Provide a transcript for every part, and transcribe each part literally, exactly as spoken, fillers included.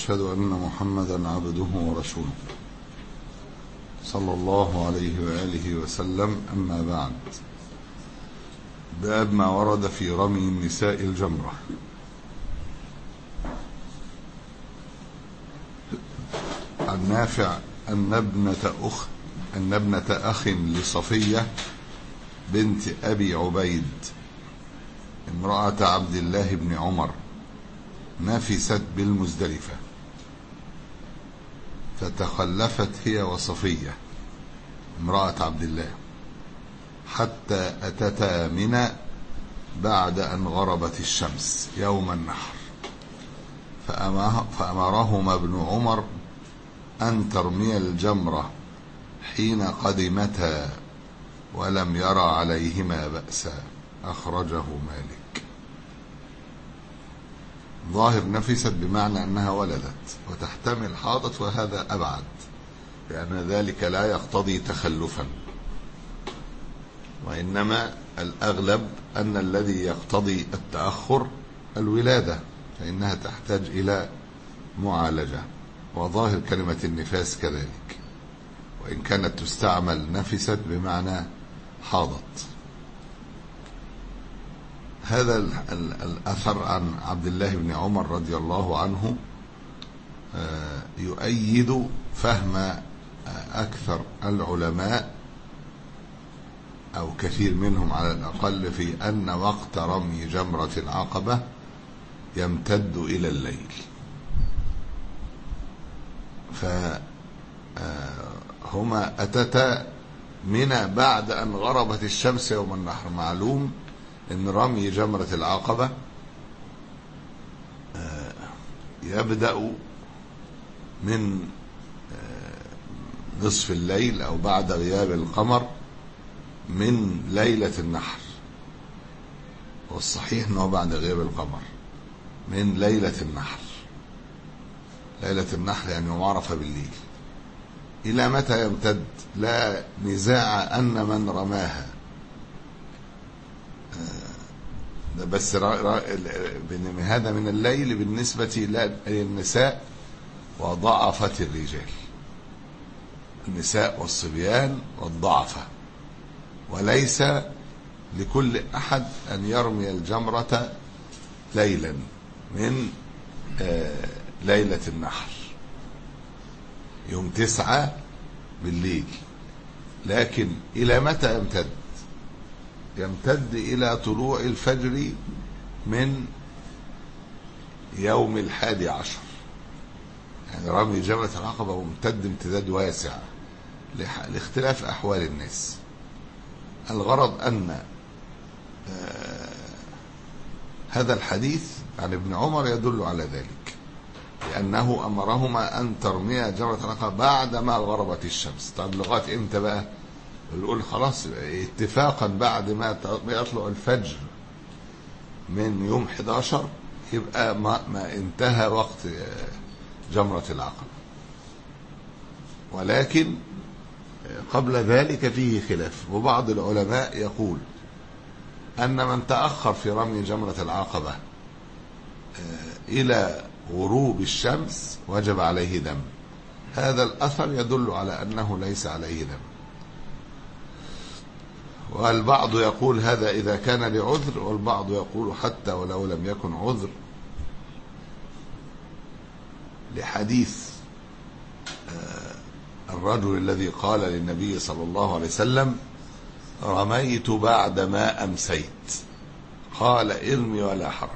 وأشهد أن محمدا عبده ورسوله صلى الله عليه وآله وسلم. أما بعد، باب ما ورد في رمي النساء الجمرة. عن نافع أن ابنة أخ أن ابنة أخ لصفية بنت أبي عبيد امرأة عبد الله بن عمر نفست بالمزدلفة، فتخلفت هي وصفية امرأة عبد الله حتى أتتا منى بعد أن غربت الشمس يوم النحر، فأمرهما ابن عمر أن ترمي الجمرة حين قدمتا ولم يرى عليهما بأسا. أخرجه مالك. ظاهر نفست بمعنى أنها ولدت، وتحتمل حاضت، وهذا أبعد، لأن ذلك لا يقتضي تخلفا، وإنما الأغلب أن الذي يقتضي التأخر الولادة، فإنها تحتاج إلى معالجة. وظاهر كلمة النفاس كذلك، وإن كانت تستعمل نفست بمعنى حاضت. هذا الأثر عن عبد الله بن عمر رضي الله عنه يؤيد فهم أكثر العلماء أو كثير منهم على الأقل في أن وقت رمي جمرة العقبة يمتد إلى الليل، فهما أتتا منى بعد أن غربت الشمس يوم النحر. معلوم أن رمي جمرة العقبة يبدأ من نصف الليل أو بعد غياب القمر من ليلة النحر، والصحيح أنه بعد غياب القمر من ليلة النحر. ليلة النحر يعني معرفة بالليل. إلى متى يمتد؟ لا نزاع أن من رماها، بس هذا من الليل بالنسبة للنساء وضعفة الرجال، النساء والصبيان والضعفة، وليس لكل أحد أن يرمي الجمرة ليلا من ليلة النحر يوم تسعة بالليل. لكن إلى متى يمتد؟ يمتد إلى طلوع الفجر من يوم الحادي عشر. يعني رمي جمرة العقبة ممتد امتداد واسع لاختلاف أحوال الناس. الغرض أن هذا الحديث عن ابن عمر يدل على ذلك، لأنه أمرهما أن ترمي جمرة العقبة بعدما غربت الشمس. طب لغاية إمتى بقى؟ بنقول خلاص اتفاقا بعد ما يطلع الفجر من يوم احد عشر يبقى ما, ما انتهى وقت جمرة العقبة. ولكن قبل ذلك فيه خلاف، وبعض العلماء يقول أن من تأخر في رمي جمرة العقبة إلى غروب الشمس وجب عليه دم. هذا الأثر يدل على أنه ليس عليه دم. والبعض يقول هذا إذا كان لعذر، والبعض يقول حتى ولو لم يكن عذر، لحديث الرجل الذي قال للنبي صلى الله عليه وسلم: رميت بعد ما أمسيت، قال: ارمي ولا حرج.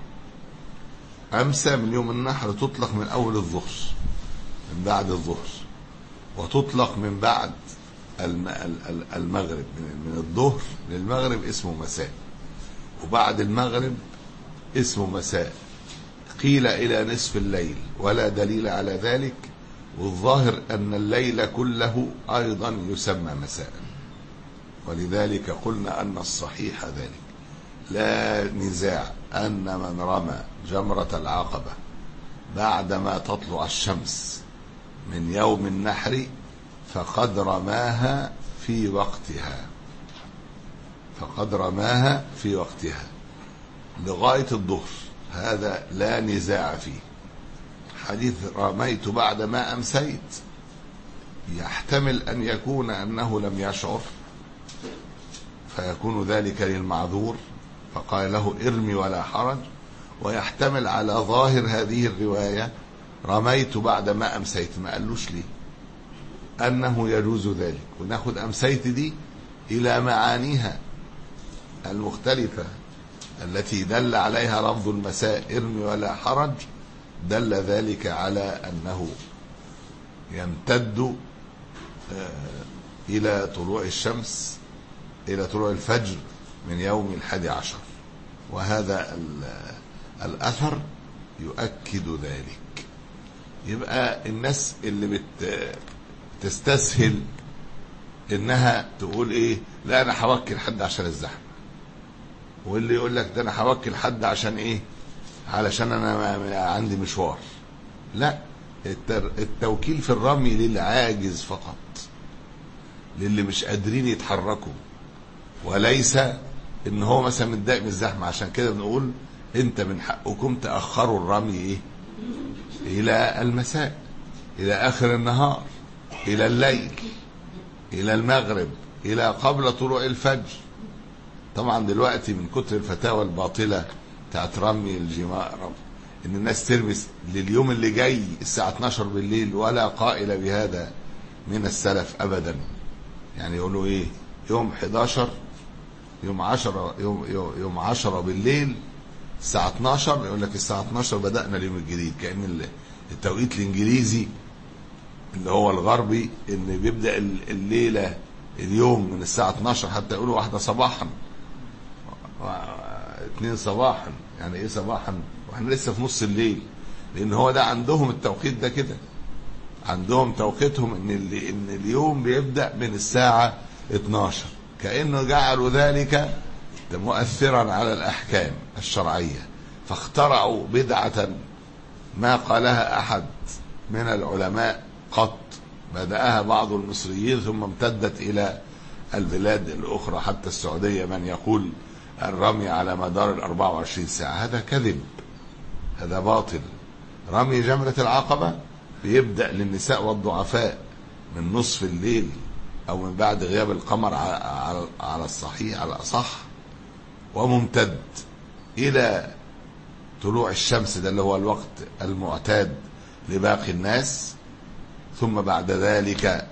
أمسى من يوم النحر تطلق من أول الظهر، من بعد الظهر، وتطلق من بعد المغرب، من الظهر للمغرب اسمه مساء، وبعد المغرب اسمه مساء. قيل إلى نصف الليل، ولا دليل على ذلك، والظاهر أن الليل كله أيضا يسمى مساء، ولذلك قلنا أن الصحيح ذلك. لا نزاع أن من رمى جمرة العقبة بعدما تطلع الشمس من يوم النحر فقد رماها في وقتها، فقد رماها في وقتها لغاية الظهر، هذا لا نزاع فيه حديث رميت بعد ما أمسيت يحتمل أن يكون أنه لم يشعر فيكون ذلك للمعذور فقال له ارمي ولا حرج، ويحتمل على ظاهر هذه الرواية رميت بعد ما أمسيت، ما قالوش ليه أنه يجوز ذلك. وناخد أمسيت دي إلى معانيها المختلفة التي دل عليها لفظ المساء ارمي ولا حرج، دل ذلك على أنه يمتد إلى طلوع الشمس إلى طلوع الفجر من يوم الحادي عشر، وهذا الأثر يؤكد ذلك. يبقى الناس اللي بتستسهل إنها تقول إيه لا أنا هوكل حد عشان الزحمة، واللي يقول لك ده أنا هوكل حد عشان إيه علشان أنا عندي مشوار. لا، التوكيل في الرمي للعاجز فقط، للي مش قادرين يتحركوا، وليس ان هو مثلا متضايق من الزحمه. عشان كده بنقول انت من حقكم تاخروا الرمي ايه الى المساء، الى اخر النهار، الى الليل، الى المغرب، الى قبل طلوع الفجر. طبعا دلوقتي من كتر الفتاوى الباطله بتاعت رمي الجمار ان الناس ترمي لليوم اللي جاي الساعه اتناشر بالليل، ولا قائل بهذا من السلف ابدا. يعني يقولوا ايه يوم حداشر يوم عشرة يوم يوم عشرة بالليل الساعه اتناشر، يقول لك الساعه اتناشر بدأنا اليوم الجديد، كأن التوقيت الانجليزي اللي هو الغربي ان بيبدأ الليله اليوم من الساعه اتناشر حتى يقولوا واحدة صباحا اتنين صباحا. يعني ايه صباحا واحنا لسه في نص الليل؟ لان هو ده عندهم التوقيت ده كده، عندهم توقيتهم ان ان اليوم بيبدأ من الساعه اتناشر، كأنه جعلوا ذلك مؤثرا على الأحكام الشرعية، فاخترعوا بدعة ما قالها أحد من العلماء قط، بدأها بعض المصريين ثم امتدت إلى البلاد الأخرى حتى السعودية، من يقول الرمي على مدار الأربعة وعشرين ساعة. هذا كذب، هذا باطل. رمي جمرة العقبة بيبدأ للنساء والضعفاء من نصف الليل أو من بعد غياب القمر على الصحيح على الأصح، وممتد إلى طلوع الشمس، ده اللي هو الوقت المعتاد لباقي الناس، ثم بعد ذلك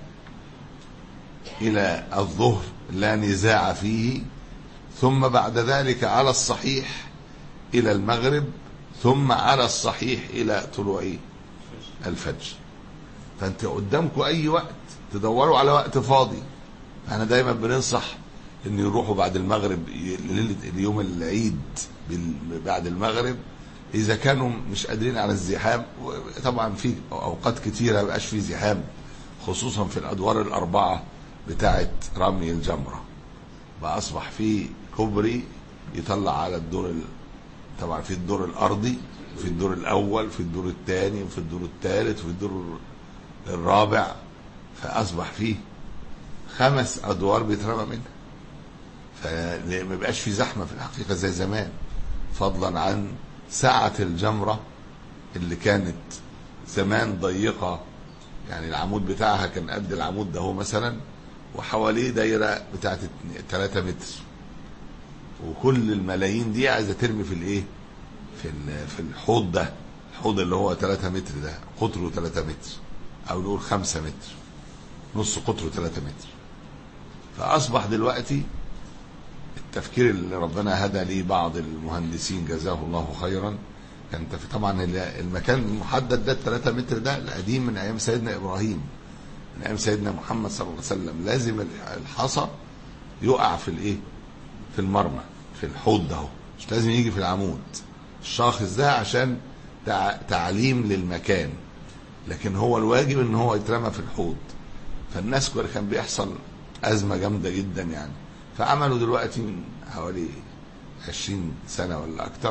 إلى الظهر لا نزاع فيه، ثم بعد ذلك على الصحيح إلى المغرب، ثم على الصحيح إلى طلوع الفجر. فأنت قدامكم أي وقت تدوروا على وقت فاضي. احنا دايما بننصح ان يروحوا بعد المغرب ليله اليوم العيد بعد المغرب اذا كانوا مش قادرين على الزحام. طبعا في اوقات كتيره ما بقاش في زحام، خصوصا في الادوار الاربعه بتاعه رمي الجمره، بقى اصبح في كوبري يطلع على الدور ال... طبعا في الدور الارضي، في الدور الاول، في الدور الثاني، وفي الدور الثالث، وفي الدور الرابع، فأصبح فيه خمس أدوار بيترمى منها، فما بقاش في زحمة في الحقيقة زي زمان، فضلا عن سعة الجمرة اللي كانت زمان ضيقة. يعني العمود بتاعها كان قد العمود ده هو مثلا، وحواليه دايرة بتاعت ثلاثة متر، وكل الملايين دي عايزة ترمي في الايه في في الحوض ده، الحوض اللي هو ثلاثة متر ده قطره ثلاثة متر، او نقول خمسة متر، نص قطره ثلاثة متر. فأصبح دلوقتي التفكير اللي ربنا هدى ليه بعض المهندسين جزاه الله خيرا، كان طبعا المكان المحدد ده الثلاثة متر ده القديم من أيام سيدنا إبراهيم، من أيام سيدنا محمد صلى الله عليه وسلم. لازم الحصى يقع في الإيه في المرمى في الحوض ده، مش لازم يجي في العمود الشاخص ده عشان تعليم للمكان، لكن هو الواجب ان هو يترمى في الحوض. فالناس كان بيحصل أزمة جامدة جدا يعني، فعملوا دلوقتي من حوالي عشرين سنة ولا أكتر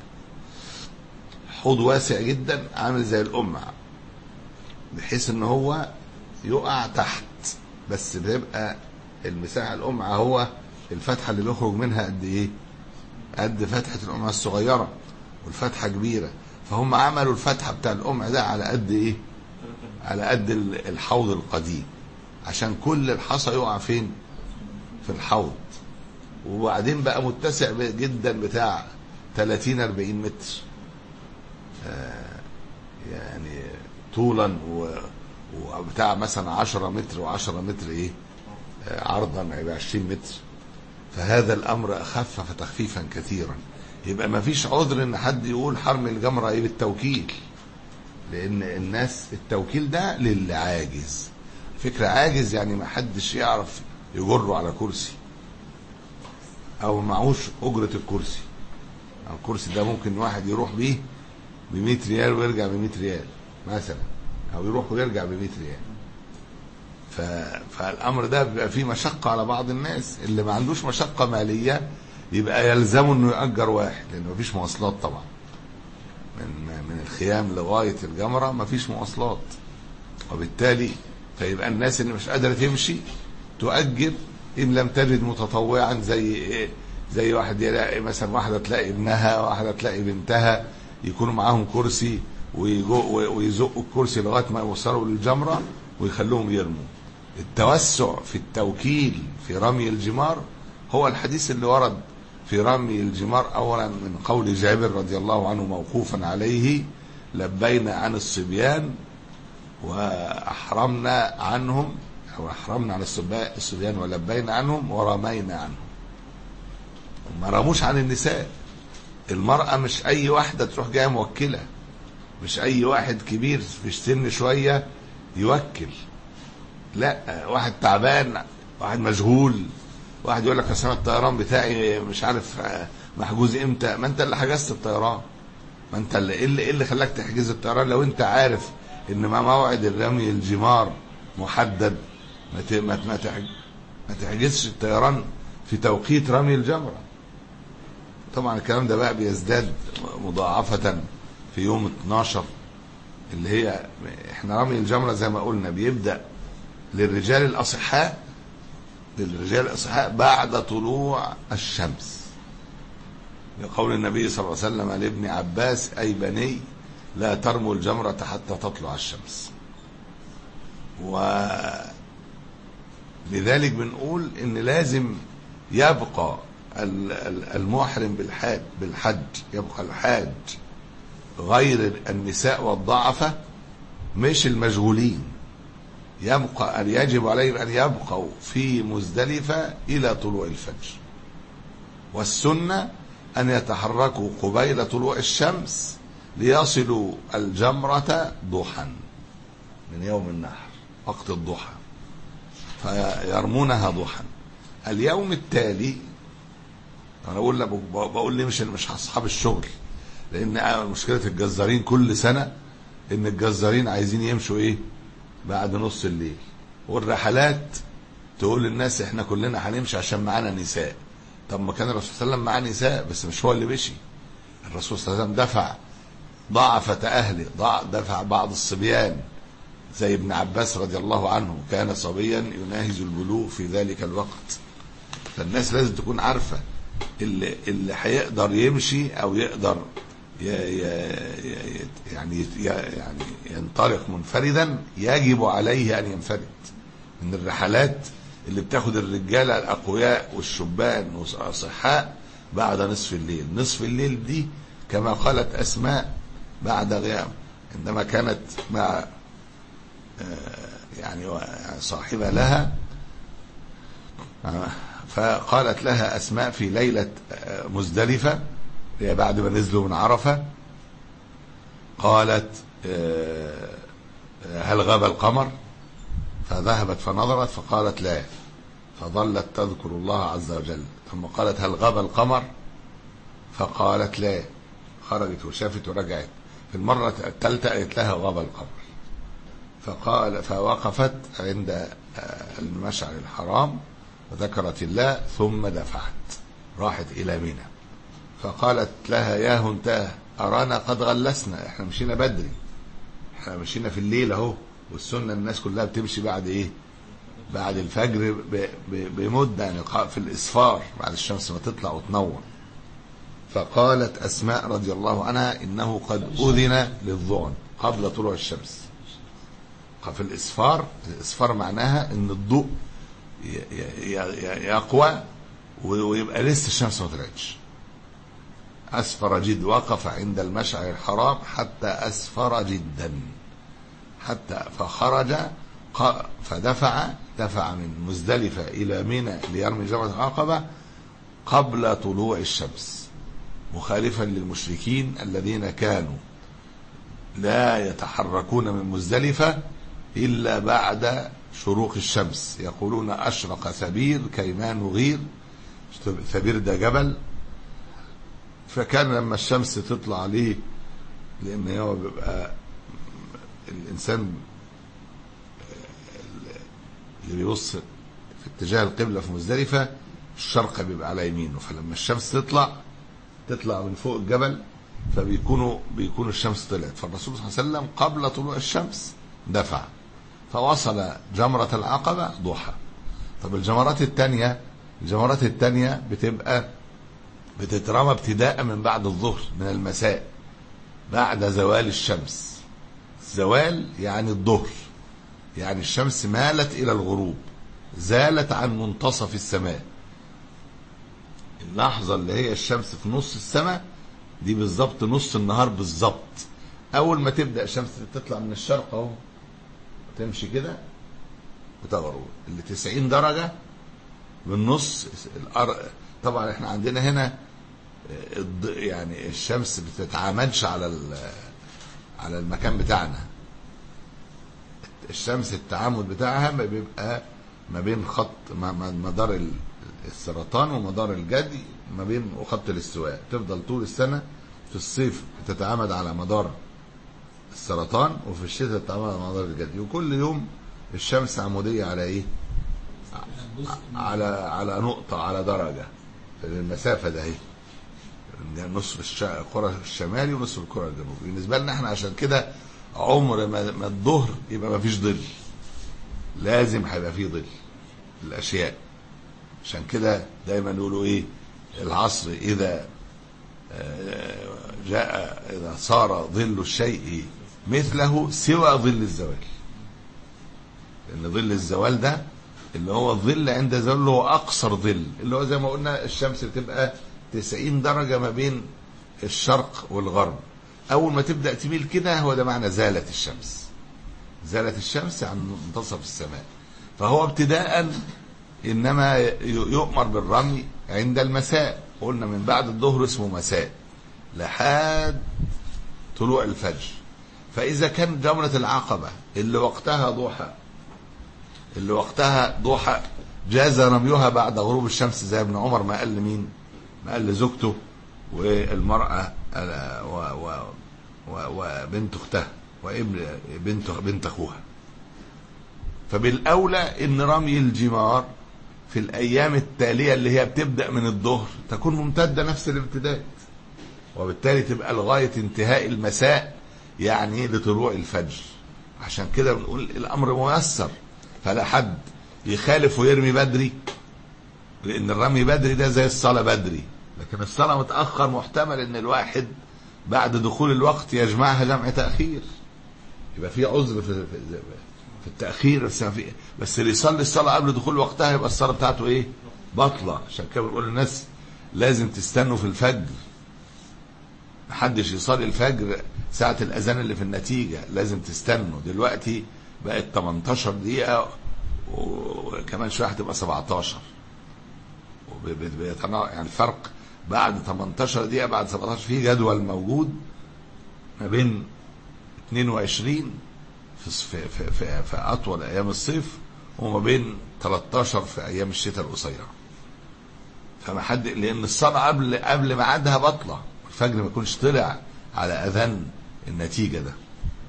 حوض واسع جدا عامل زي القمع، بحيث ان هو يقع تحت، بس بيبقى المساحة القمعة هو الفتحة اللي بيخرج منها قد ايه؟ قد فتحة القمعة الصغيرة، والفتحة كبيرة، فهم عملوا الفتحة بتاع القمع ده على قد ايه؟ على قد الحوض القديم، عشان كل الحصى يقع فين؟ في الحوض. وبعدين بقى متسع جدا بتاع ثلاثين أربعين متر آه يعني طولا، وبتاع مثلا عشرة متر وعشرة متر ايه آه عرضا، يبقى عشرين متر. فهذا الامر اخفف تخفيفا كثيرا. يبقى ما فيش عذر ان حد يقول حرم الجمرة ايه بالتوكيل، لان الناس التوكيل ده للي عاجز. فكرة عاجز يعني ما حدش يعرف يجره على كرسي، او معوش اجرة الكرسي. الكرسي ده ممكن واحد يروح بيه بمية ريال ويرجع بمية ريال مثلا، او يروح ويرجع بمية ريال. ف... فالامر ده بيبقى فيه مشقة على بعض الناس. اللي ما عندوش مشقة مالية يبقى يلزمه انه يأجر واحد، لان مفيش مواصلات طبعا من من الخيام لغاية الجمرة مفيش مواصلات، وبالتالي فيبقى الناس اللي مش قادرة تمشي تؤجر، ان لم تجد متطوعا زي ايه، زي واحد يلاقي مثلا واحدة تلاقي ابنها، واحدة تلاقي بنتها، يكونوا معاهم كرسي ويزقوا الكرسي لغاية ما يوصلوا للجمرة ويخلوهم يرموا. التوسع في التوكيل في رمي الجمار هو الحديث اللي ورد في رمي الجمار اولا من قول جابر رضي الله عنه موقوفا عليه: لبينا عن الصبيان واحرمنا عنهم، او احرمنا عن الصبيان ولبينا عنهم ورمينا عنهم. ما رموش عن النساء. المرأة مش اي واحدة تروح جاية موكلة، مش اي واحد كبير في السن شوية يوكل، لا، واحد تعبان، واحد مشغول، واحد يقول لك اصل الطيران بتاعي مش عارف محجوز امتى. ما انت اللي حجزت الطيران، ما انت اللي ايه اللي خلاك تحجز الطيران؟ لو انت عارف ان ما موعد الرمي الجمار محدد ما ما تحجزش الطيران في توقيت رمي الجمرة. طبعا الكلام ده بقى بيزداد مضاعفة في يوم اتناشر، اللي هي احنا رمي الجمرة زي ما قلنا بيبدأ للرجال الأصحاء للرجال الأصحاء بعد طلوع الشمس، لقول النبي صلى الله عليه وسلم لابن عباس: أي بني لا ترموا الجمرة حتى تطلع الشمس. ولذلك بنقول إن لازم يبقى المحرم بالحج بالحج يبقى الحاج غير النساء والضعفة، مش المشغولين. يبقى أن يجب عليهم أن يبقوا في مزدلفة إلى طلوع الفجر، والسنة أن يتحركوا قبيل طلوع الشمس ليصلوا الجمرة ضحى من يوم النحر، وقت الضحى، فيرمونها ضحى. اليوم التالي أنا أقول لك بقول لي مش مش أصحاب الشغل، لأن مشكلة الجزارين كل سنة إن الجزارين عايزين يمشوا إيه بعد نص الليل، والرحلات تقول للناس احنا كلنا هنمشي عشان معانا نساء. طب ما كان الرسول صلى الله عليه وسلم معاه نساء، بس مش هو اللي مشي. الرسول صلى الله عليه وسلم دفع ضعفة أهله، دفع بعض الصبيان زي ابن عباس رضي الله عنه، كان صبيا يناهز البلوغ في ذلك الوقت. فالناس لازم تكون عارفة اللي اللي هيقدر يمشي أو يقدر يعني يعني ينطلق منفردا يجب عليه أن ينفرد. من الرحلات اللي بتاخد الرجالة الأقوياء والشبان والصحاء بعد نصف الليل. نصف الليل دي كما قالت أسماء بعد غيام، عندما كانت مع يعني صاحبة لها، فقالت لها أسماء في ليلة مزدلفة هي بعد ما نزلوا من عرفة، قالت هل غاب القمر؟ فذهبت فنظرت فقالت لا، فظلت تذكر الله عز وجل، ثم قالت هل غاب القمر؟ فقالت لا، خرجت وشافت ورجعت. في المرة الثالثة قالت لها غاب القمر، فقال فوقفت عند المشعر الحرام وذكرت الله ثم دفعت، راحت إلى منى، فقالت لها يا هنتاه أرانا قد غلسنا، احنا مشينا بدري، احنا مشينا في الليل اهو، والسنة الناس كلها بتمشي بعد ايه؟ بعد الفجر بمدة، يعني في الإصفار بعد الشمس ما تطلع وتنور. فقالت أسماء رضي الله عنها إنه قد أذن للظعن قبل طلوع الشمس. في الإسفار، الإسفار معناها إن الضوء يقوى ويبقى لسه الشمس ما طلعتش. أسفر جد، وقف عند المشعر الحرام حتى أسفر جدا، حتى فخرج فدفع دفع من مزدلفة إلى منى ليرمي جمرة العقبة قبل طلوع الشمس، مخالفا للمشركين الذين كانوا لا يتحركون من مزدلفة إلا بعد شروق الشمس. يقولون أشرق ثبير كيمان وغير، ثبير ده جبل، فكان لما الشمس تطلع عليه، لأن هو بيبقى الإنسان اللي بيبص في اتجاه القبلة في مزدلفة الشرق بيبقى على يمينه، فلما الشمس تطلع تطلع من فوق الجبل فبيكونوا بيكون الشمس طلعت. فالرسول صلى الله عليه وسلم قبل طلوع الشمس دفع فوصل جمرة العقبة ضحى. طب الجمرات التانية، الجمرات التانية بتبقى بتترمى ابتداء من بعد الظهر، من المساء بعد زوال الشمس. زوال يعني الظهر، يعني الشمس مالت إلى الغروب، زالت عن منتصف السماء. اللحظة اللي هي الشمس في نص السماء دي بالظبط نص النهار بالظبط. أول ما تبدأ الشمس تطلع من الشرق أهو تمشي كده بتغرب اللي تسعين درجة من نص الأرض. طبعا احنا عندنا هنا يعني الشمس بتتعامدش على على المكان بتاعنا. الشمس التعامد بتاعها بيبقى ما بين خط مدار السرطان ومدار الجدي، ما بين وخط الاستواء. تفضل طول السنة، في الصيف بتتعامد على مدار السرطان، وفي الشتاء تتعامد على مدار الجدي. وكل يوم الشمس عمودية على ايه؟ على على نقطة، على درجة في المسافة ده اهي، نصف الكرة الشمالي ونصف الكرة الجنوبي. بالنسبة لنا احنا عشان كده عمر ما الظهر يبقى ما فيش ظل، لازم هيبقى فيه ظل الاشياء. عشان كده دايما يقولوا ايه؟ العصر اذا جاء اذا صار ظل الشيء مثله سوى ظل الزوال، لان ظل الزوال ده اللي هو الظل عند زوال اللي هو اقصر ظل، اللي هو زي ما قلنا الشمس بتبقى تسعين درجة ما بين الشرق والغرب. اول ما تبدأ تميل كده هو ده معنى زالت الشمس. زالت الشمس عن منتصف السماء. فهو ابتداء انما يؤمر بالرمي عند المساء، قلنا من بعد الظهر اسمه مساء لحد طلوع الفجر. فاذا كان جمرة العقبة اللي وقتها ضحى، اللي وقتها ضحى جاز رميها بعد غروب الشمس زي ابن عمر ما قال لمين؟ ما قال لزوجته والمرأة وبنت اختها وابن بنت بنت اخوها. فبالاولى ان رمي الجمار في الايام التاليه اللي هي بتبدا من الظهر تكون ممتده نفس الامتداد، وبالتالي تبقى لغايه انتهاء المساء يعني لطلوع الفجر. عشان كده بنقول الامر ميسر، فلا حد يخالف ويرمي بدري، لان الرمي بدري ده زي الصلاه بدري. لكن الصلاه متاخر محتمل ان الواحد بعد دخول الوقت يجمعها جمع تاخير، يبقى في عذر في في التاخير. بس في بس اللي يصلي الصلاه قبل دخول وقتها يبقى الصلاه بتاعته ايه؟ باطله. عشان كده بنقول للناس لازم تستنوا في الفجر، محدش يصلي الفجر ساعه الاذان اللي في النتيجه، لازم تستنوا. دلوقتي بقت تمنتاشر دقيقه وكمان شويه هتبقى سبعتاشر، يعني الفرق بعد تمنتاشر دقيقه بعد سبعتاشر في جدول موجود ما بين اتنين وعشرين في في في, في, في اطول ايام الصيف وما بين تلتاشر في ايام الشتاء القصيره. فما حد، لان الصلاه قبل قبل ميعادها بطله، الفجر ما يكونش طلع على اذان النتيجه ده.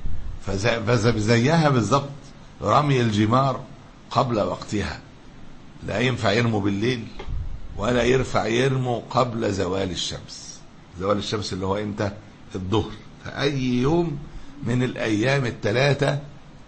فزيها بالظبط رمي الجمار قبل وقتها، لا ينفع يرموا بالليل ولا يرفع يرموا قبل زوال الشمس. زوال الشمس اللي هو امتى؟ الظهر. فأي يوم من الأيام الثلاثة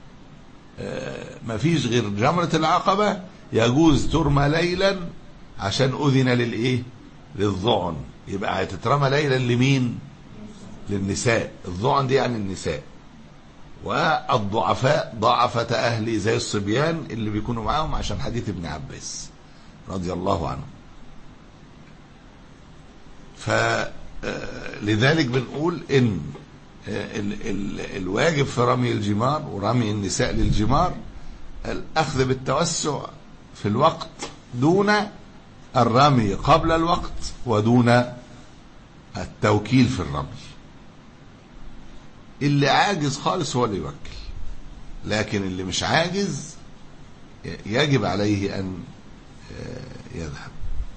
ما فيش غير جمرة العقبة يجوز ترمى ليلا عشان أذن للإيه؟ للظعن، يبقى هتترمى ليلا لمين؟ للنساء. الظعن دي يعني النساء، والضعفاء ضعفة أهلي زي الصبيان اللي بيكونوا معاهم، عشان حديث ابن عباس رضي الله عنه. فلذلك بنقول إن ال ال الواجب في رمي الجمار ورمي النساء للجمار الأخذ بالتوسع في الوقت دون الرمي قبل الوقت، ودون التوكيل في الرمي. اللي عاجز خالص هو اللي يوكل، لكن اللي مش عاجز يجب عليه أن يذهب.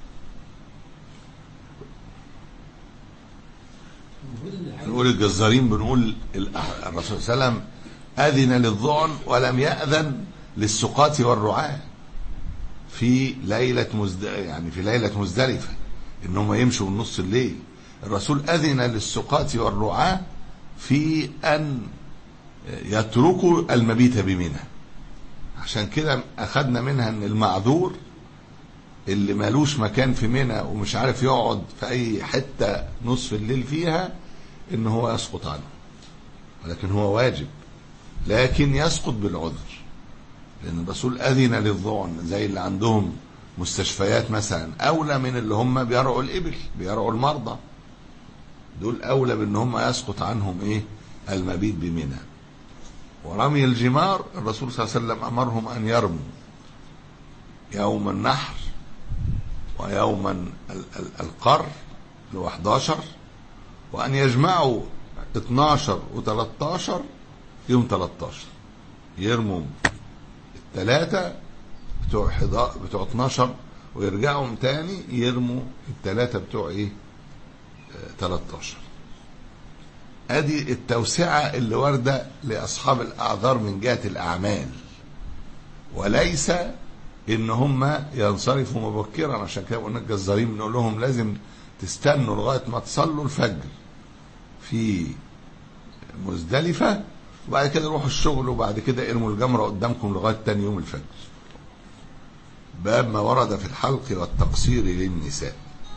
نقول الجزارين بنقول الرسول صلى الله عليه وسلم أذن للظعن ولم يأذن للسقاة والرعاة في ليلة مزد... يعني في ليلة مزدلفة إنهم يمشوا من نص الليل. الرسول أذن للسقاة والرعاة في أن يتركوا المبيت بمنى. عشان كده أخذنا منها أن المعذور اللي مالوش مكان في منى ومش عارف يقعد في أي حتة نصف الليل فيها إن هو يسقط عنه، ولكن هو واجب، لكن يسقط بالعذر، لأن الرسول أذن للظعن زي اللي عندهم مستشفيات مثلا أولى من اللي هم بيرعوا الإبل بيرعوا المرضى، دول أولى بأن هم يسقط عنهم إيه؟ المبيت بمنى. ورمي الجمار الرسول صلى الله عليه وسلم أمرهم أن يرموا يوم النحر ويوم القر اللي هو احد عشر، وأن يجمعوا اتناشر وتلتاشر يوم تلتاشر، يرموا الثلاثة بتوع بتوع اتناشر ويرجعوا تاني يرموا الثلاثة بتوع ايه تلتاشر. ادي التوسعة اللي واردة لاصحاب الاعذار من جهة الاعمال، وليس ان هم ينصرفوا مبكرا. عشان كده قلنا الجزارين بنقول لهم لازم تستنوا لغاية ما تصلوا الفجر في مزدلفة، وبعد كده روحوا الشغل، وبعد كده ارموا الجمرة قدامكم لغاية تاني يوم الفجر. باب ما ورد في الحلق والتقصير للنساء.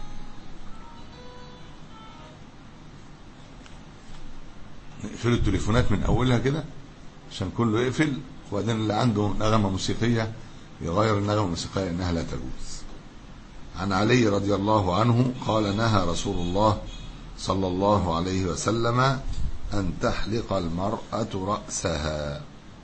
نقفل التليفونات من اولها كده عشان كله يقفل، وبعدين اللي عنده نغمة موسيقية يغير النغمة الموسيقية انها لا تجوز. عن علي رضي الله عنه قال نهى رسول الله صلى الله عليه وسلم أن تحلق المرأة رأسها،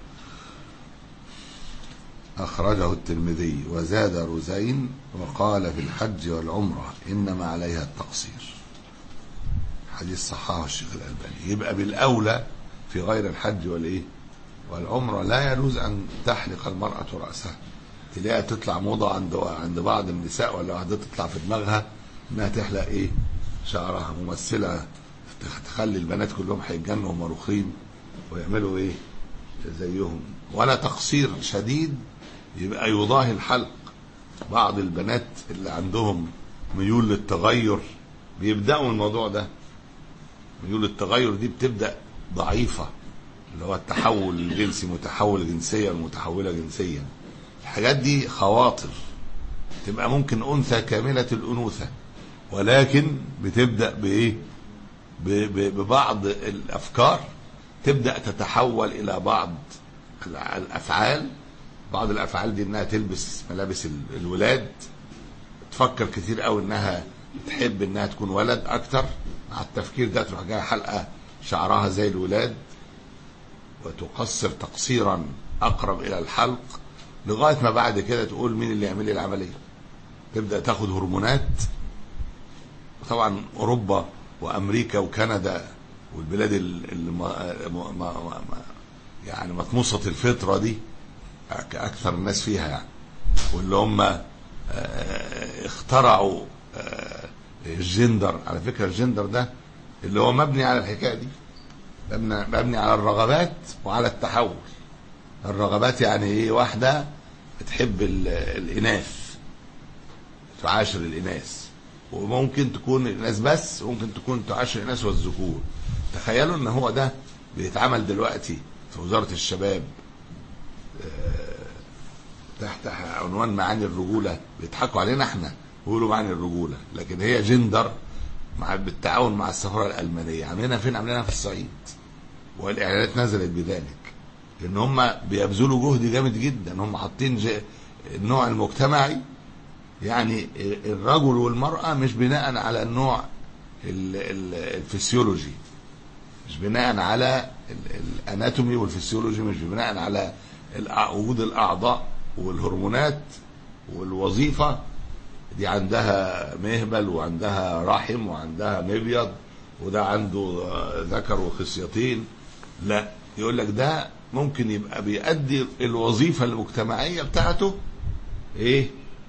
أخرجه الترمذي. وزاد رزين وقال في الحج والعمرة إنما عليها التقصير، حديث صححه الشيخ الألباني. يبقى بالأولى في غير الحج والإيه والعمرة لا يجوز أن تحلق المرأة رأسها. تلاقيها تطلع موضة عند عند بعض النساء ولا واحدة تطلع في دماغها إنها تحلق إيه شعرها، ممثلة تخلي البنات كلهم هيتجنوا مروخين ويعملوا ايه زيهم، ولا تقصير شديد يبقى يضاهي الحلق. بعض البنات اللي عندهم ميول للتغير بيبدأوا الموضوع ده، ميول للتغير دي بتبدأ ضعيفة، اللي هو التحول الجنسي، متحول جنسيا ومتحولة جنسيا. الحاجات دي خواطر، تبقى ممكن أنثى كاملة الأنوثة، ولكن بتبدأ بإيه ببعض الأفكار، تبدأ تتحول إلى بعض الأفعال. بعض الأفعال دي إنها تلبس ملابس الولاد، تفكر كتير قوي إنها تحب إنها تكون ولد أكتر، مع التفكير ده تروح جاية حلقة شعرها زي الولاد وتقصر تقصيرا أقرب إلى الحلق، لغاية ما بعد كده تقول مين اللي يعمل لي العملية. تبدأ تاخد هرمونات. طبعا أوروبا وأمريكا وكندا والبلاد اللي يعني مطموسة الفطرة دي أكثر الناس فيها يعني، واللي هم اخترعوا الجندر. على فكرة الجندر ده اللي هو مبني على الحكاية دي، مبني على الرغبات وعلى التحول. الرغبات يعني ايه؟ واحدة تحب الإناث، تعاشر الإناث، وممكن تكون الناس بس، وممكن تكون تعاشر الناس والذكور. تخيلوا ان هو ده بيتعمل دلوقتي في وزارة الشباب تحت عنوان معاني الرجولة. بيضحكوا علينا احنا ويقولوا معنى الرجولة، لكن هي جندر مع بالتعاون مع السفارة الألمانية. عاملينها فين؟ عاملينها في الصعيد، والإعلانات نزلت بذلك، إن هم بيبذلوا جهد جامد جدا. هم حاطين النوع المجتمعي، يعني الرجل والمرأة مش بناء على النوع الفسيولوجي، مش بناء على الاناتومي والفسيولوجي، مش بناء على وجود الاعضاء والهرمونات والوظيفة. دي عندها مهبل وعندها رحم وعندها مبيض، وده عنده ذكر وخصيتين. لا، يقول لك ده ممكن يبقى بيأدي الوظيفة المجتمعية بتاعته ايه؟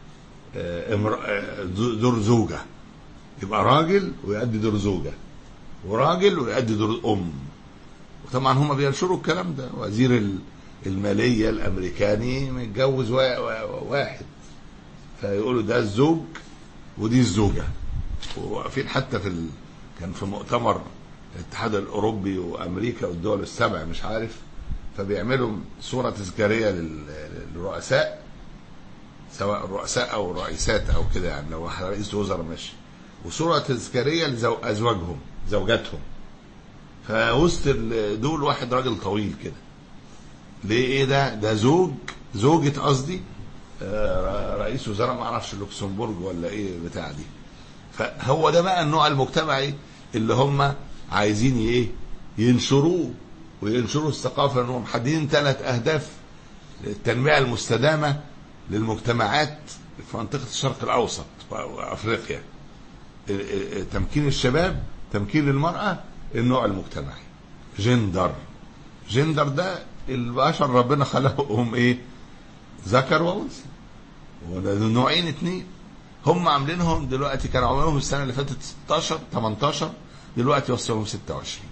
دور زوجة، يبقى راجل ويؤدي دور زوجة، وراجل ويؤدي دور أم. وطبعا هم بينشروا الكلام ده. وزير المالية الأمريكاني متجوز واحد، فيقولوا ده الزوج ودي الزوجة. وواقفين حتى في ال... كان في مؤتمر الاتحاد الأوروبي وأمريكا والدول السبع مش عارف، فبيعملوا صورة تذكارية للرؤساء، سواء الرؤساء أو الرئيسات أو كده، يعني لو رئيس وزراء ماشي، وصورة تذكارية لأزواجهم زوجاتهم. فوسط دول واحد راجل طويل كده. ليه؟ ايه ده؟ ده زوج زوجة قصدي رئيس وزراء ما اعرفش لوكسمبورج ولا ايه بتاع دي. فهو ده بقى النوع المجتمعي اللي هم عايزين ايه؟ ينشروه وينشروا الثقافة، انهم محددين ثلاث اهداف التنمية المستدامة للمجتمعات في منطقة الشرق الاوسط وافريقيا: تمكين الشباب، تمكين المرأة، النوع المجتمعي. جندر جندر ده البشر ربنا خلقهم ايه؟ ذكر وانثى، وده نوعين اتنين. هم عاملينهم دلوقتي، كانوا عاملينهم السنة اللي فاتت ستاشر تمنتاشر، دلوقتي وصلهم ستة وعشرين.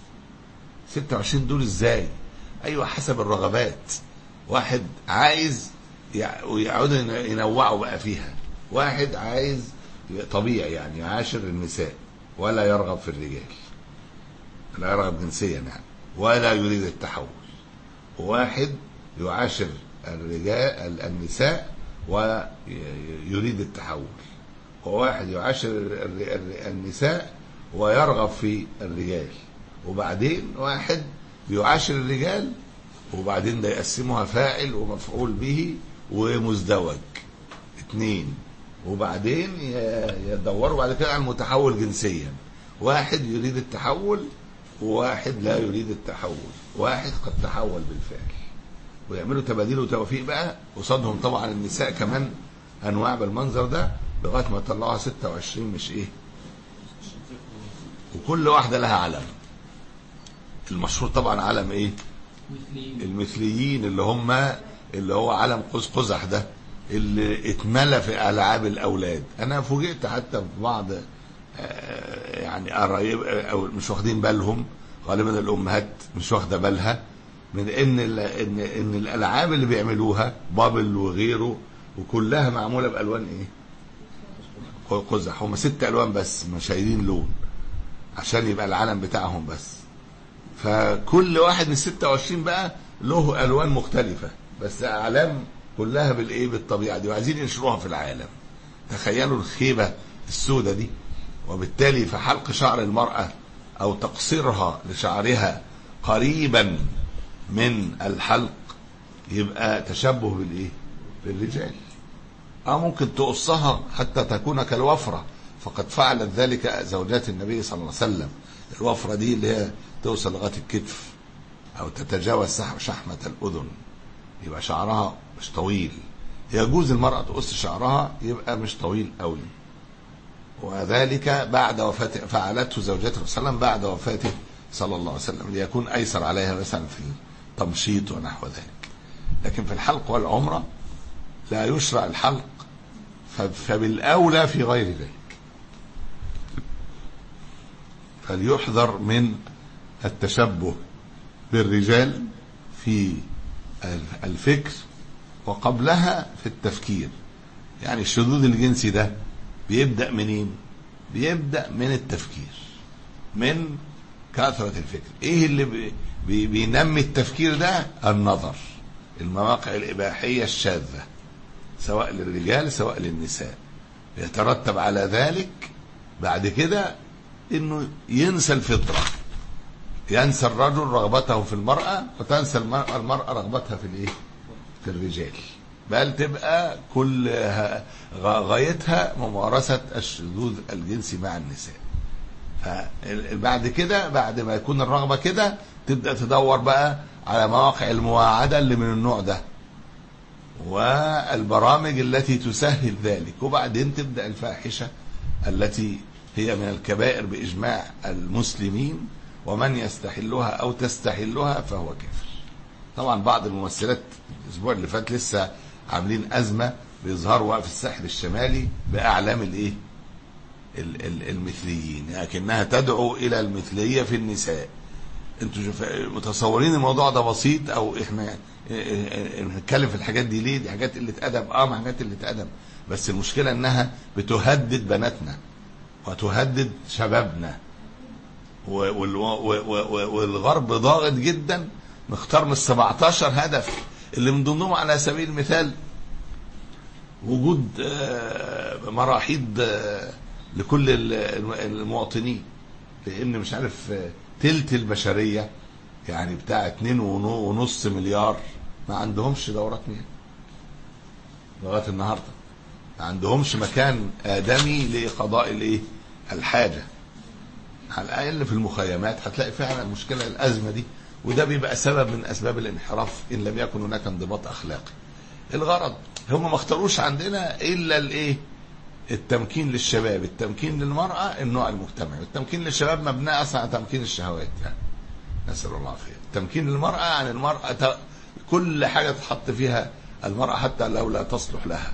ستة وعشرين دول ازاي؟ ايوه حسب الرغبات. واحد عايز يقعدوا ينوعوا بقى فيها. واحد عايز طبيعي يعني يعاشر النساء ولا يرغب في الرجال، لا يرغب جنسيا يعني، ولا يريد التحول. وواحد يعاشر الرجال النساء ويريد التحول. وواحد يعاشر النساء ويرغب في الرجال. وبعدين واحد بيعاشر الرجال وبعدين ده يقسمها فاعل ومفعول به ومزدوج اتنين. وبعدين يدوروا بعد كده على المتحول جنسيا. واحد يريد التحول وواحد لا يريد التحول. واحد قد تحول بالفعل. ويعملوا تباديل وتوفيق بقى. قصادهم طبعا النساء كمان انواع بالمنظر ده لغايه ما طلعوها ستة وعشرين مش ايه، وكل واحده لها علم. المشهور طبعا علم ايه؟ المثليين، اللي هم اللي هو علم قوس قزح ده اللي اتملى في العاب الاولاد. انا فوجئت حتى في بعض يعني قرايب او مش واخدين بالهم، غالبا الامهات مش واخده بالها من ان ان ان الالعاب اللي بيعملوها بابل وغيره وكلها معموله بالوان ايه؟ قزح. هم ست الوان بس مش شايلين لون عشان يبقى العلم بتاعهم بس. فكل واحد من ستة وعشرين بقى له الوان مختلفه، بس اعلام كلها بالايه؟ بالطبيعه دي، وعايزين ينشروها في العالم. تخيلوا الخيبه السوداء دي. وبالتالي فحلق شعر المراه او تقصيرها لشعرها قريبا من الحلق يبقى تشبه بالايه؟ بالرجال. او ممكن تقصها حتى تكون كالوفره، فقد فعلت ذلك زوجات النبي صلى الله عليه وسلم. الوفره دي اللي هي توصل لغايه الكتف او تتجاوز شحمه الاذن، يبقى شعرها مش طويل. يجوز المرأة تقص شعرها يبقى مش طويل قوي. وذلك بعد وفاته، فعلته زوجته صلى الله عليه وسلم بعد وفاته صلى الله عليه وسلم ليكون أيسر عليها مثلا في التمشيط ونحو ذلك. لكن في الحلق والعمرة لا يشرع الحلق، فبالأولى في غير ذلك. فليحذر من التشبه بالرجال في الفكر وقبلها في التفكير. يعني الشذوذ الجنسي ده بيبدأ منين؟ بيبدأ من التفكير، من كثرة الفكر. ايه اللي بي بي بينمي التفكير ده؟ النظر، المواقع الإباحية الشاذة سواء للرجال سواء للنساء. يترتب على ذلك بعد كده انه ينسى الفطرة، ينسى الرجل رغبته في المرأة وتنسى المرأة رغبتها في الايه في الرجال، بل تبقى كل غايتها ممارسة الشذوذ الجنسي مع النساء. فبعد كده بعد ما يكون الرغبة كده تبدأ تدور بقى على مواقع المواعدة اللي من النوع ده والبرامج التي تسهل ذلك، وبعدين تبدأ الفاحشة التي هي من الكبائر بإجماع المسلمين، ومن يستحلها أو تستحلها فهو كافر. طبعا بعض الممثلات الأسبوع اللي فات لسه عاملين أزمة بيظهروا في الساحل الشمالي بأعلام الإيه المثليين، لكنها تدعو إلى المثلية في النساء. انتوا متصورين الموضوع ده بسيط، او احنا بنتكلم في الحاجات دي ليه؟ دي حاجات قله ادب، اه ما حاجات قله ادب، بس المشكله انها بتهدد بناتنا وتهدد شبابنا، والغرب ضاغط جدا، مختار من السبعتاشر هدف اللي من ضمنهم على سبيل المثال وجود مراحيض لكل المواطنين، لان مش عارف تلت البشرية يعني بتاع اتنين ونص مليار ما عندهمش دورات مياه لغاية النهاردة، ما عندهمش مكان آدمي لقضاء الايه الحاجة. على الأقل في المخيمات هتلاقي فعلا المشكلة الأزمة دي، وده بيبقى سبب من أسباب الانحراف إن لم يكن هناك انضباط أخلاقي. الغرض هم ما اختاروش عندنا إلا الايه التمكين للشباب، التمكين للمرأة النوع المجتمعي، والتمكين للشباب مبنى أصلا على تمكين الشهوات، يعني نسأل الله العافية. التمكين للمرأة عن المرأة كل حاجة تحط فيها المرأة حتى لو لا تصلح لها،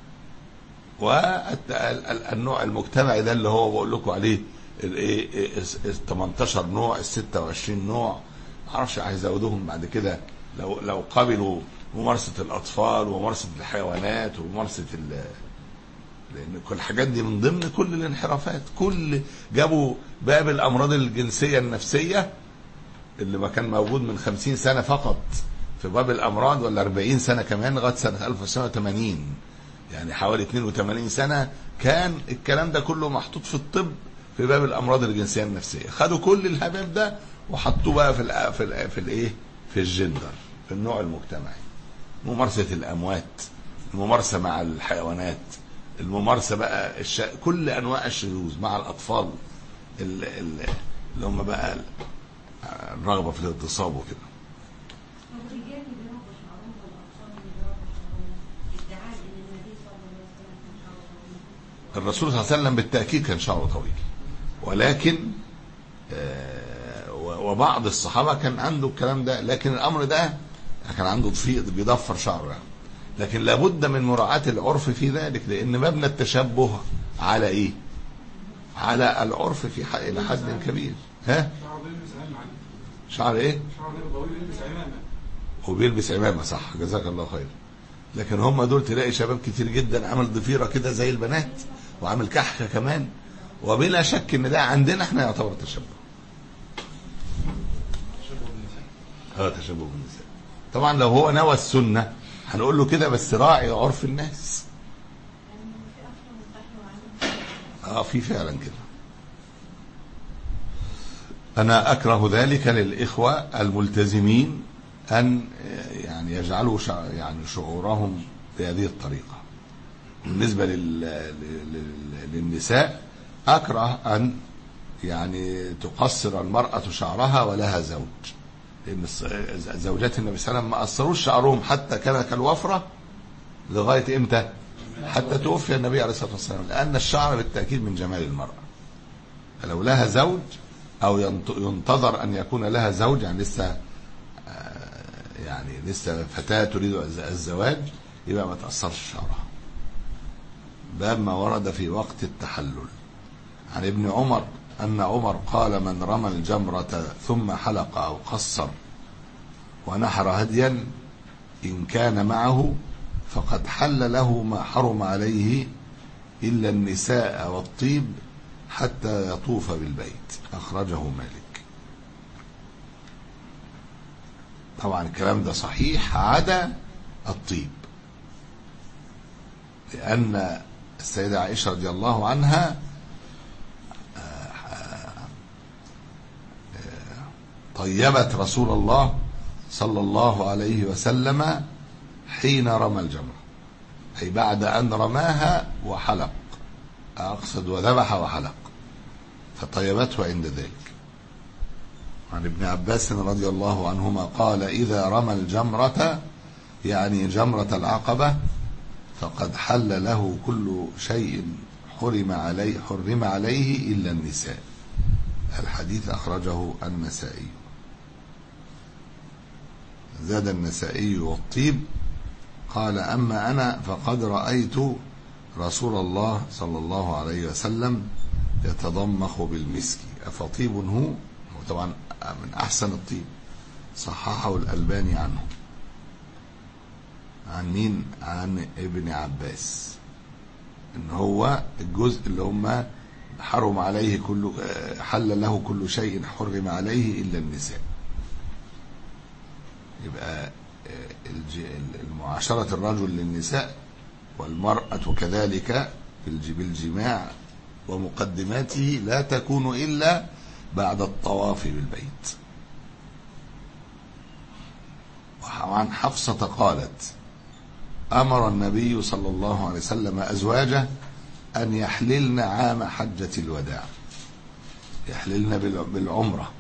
والنوع المجتمعي ده اللي هو بقول لكم عليه ال تمنتاشر نوع، ال ستة وعشرين نوع، معرفش هيزودوهم بعد كده لو لو قبلوا ممارسة الأطفال وممارسة الحيوانات وممارسة ال لأن كل الحاجات دي من ضمن كل الانحرافات. كل جابوا باب الأمراض الجنسية النفسية اللي ما كان موجود من خمسين سنة فقط في باب الأمراض، ولا أربعين سنة كمان لغاية سنة ألف وتسعمائة وثمانين، يعني حوالي اثنين وثمانين سنة كان الكلام ده كله محطوط في الطب في باب الأمراض الجنسية النفسية. خدوا كل الهباب ده وحطوه بقى في ال في ال في الايه في الجندر، في النوع المجتمعي، ممارسة الأموات، الممارسة مع الحيوانات، الممارسة بقى الش... كل أنواع الشذوذ مع الأطفال اللي, اللي هم بقى الرغبة في الاغتصاب وكده. الرسول صلى الله عليه وسلم بالتأكيد كان شعره طويل، ولكن آه وبعض الصحابة كان عنده الكلام ده، لكن الأمر ده كان عنده ضفير بيضفر شعره يعني. لكن لابد من مراعاة العرف في ذلك، لأن مبنى التشبه على إيه؟ على العرف في حق إلى حد كبير. ها؟ شعر إيه؟ هو بيلبس عمامة، صح، جزاك الله خير. لكن هم دول تلاقي شباب كتير جدا عمل ضفيرة كده زي البنات وعمل كحكة كمان، وبلا شك إن ده عندنا إحنا يعتبر تشبه. اه تشبه بالنساء. طبعا لو هو نوى السنة هنقول له كده، بس راعي عرف الناس. اه في فعلا كده. انا اكره ذلك للاخوة الملتزمين ان يعني يجعلوا شع... يعني شعورهم بهذه الطريقة. بالنسبة لل... لل... للنساء اكره ان يعني تقصر المرأة شعرها ولها زوج، لأن زوجات النبي صلى الله عليه وسلم ما قصروش شعرهم حتى كان كالوفرة لغاية إمتى؟ حتى توفي النبي عليه الصلاة والسلام، لأن الشعر بالتأكيد من جمال المرأة. فلو لها زوج أو ينتظر أن يكون لها زوج، يعني لسه يعني لسه فتاة تريد الزواج، يبقى ما تأثرش شعرها. باب ما ورد في وقت التحلل. عن ابن عمر أن عمر قال: من رمى الجمرة ثم حلق أو قصر ونحر هديا إن كان معه فقد حل له ما حرم عليه إلا النساء والطيب حتى يطوف بالبيت. أخرجه مالك. طبعا الكلام ده صحيح عدا الطيب، لأن السيدة عائشة رضي الله عنها طيبت رسول الله صلى الله عليه وسلم حين رمى الجمرة، أي بعد أن رماها وحلق، أقصد وذبح وحلق، فطيبته عند ذلك. عن ابن عباس رضي الله عنهما قال: إذا رمى الجمرة، يعني جمرة العقبة، فقد حل له كل شيء حرم عليه حرم عليه إلا النساء. الحديث أخرجه النسائي. زاد النسائي والطيب قال: أما أنا فقد رأيت رسول الله صلى الله عليه وسلم يتضمخ بالمسك أفطيب هو؟ طبعا من أحسن الطيب، صححه الألباني عنه. عن مين؟ عن ابن عباس، إن هو الجزء اللي هم حرم عليه كل حل له كل شيء حرم عليه إلا النساء. يبقى المعاشرة الرجل للنساء والمرأة كذلك بالجماع ومقدماته لا تكون إلا بعد الطواف بالبيت. وعن حفصة قالت: أمر النبي صلى الله عليه وسلم أزواجه أن يحللن عام حجة الوداع، يحللن بالعمرة،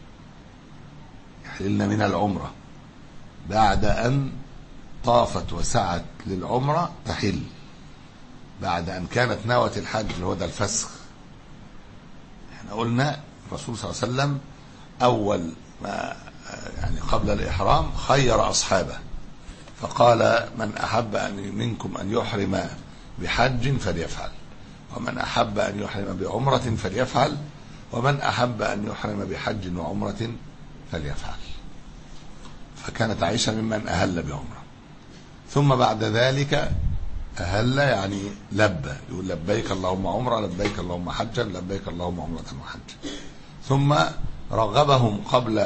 يحللن من العمرة بعد أن طافت وسعت للعمرة، تحل بعد أن كانت نوت الحج اللي هو ده الفسخ. احنا قلنا الرسول صلى الله عليه وسلم أول ما يعني قبل الإحرام خير أصحابه فقال: من أحب أن منكم أن يحرم بحج فليفعل، ومن أحب أن يحرم بعمرة فليفعل، ومن أحب أن يحرم بحج وعمرة فليفعل. فكانت عائشة ممن أهل بعمرة، ثم بعد ذلك أهل يعني لبى، يقول: لبيك اللهم عمرة، لبيك اللهم حجا، لبيك اللهم عمرة وحجا. ثم رغبهم قبل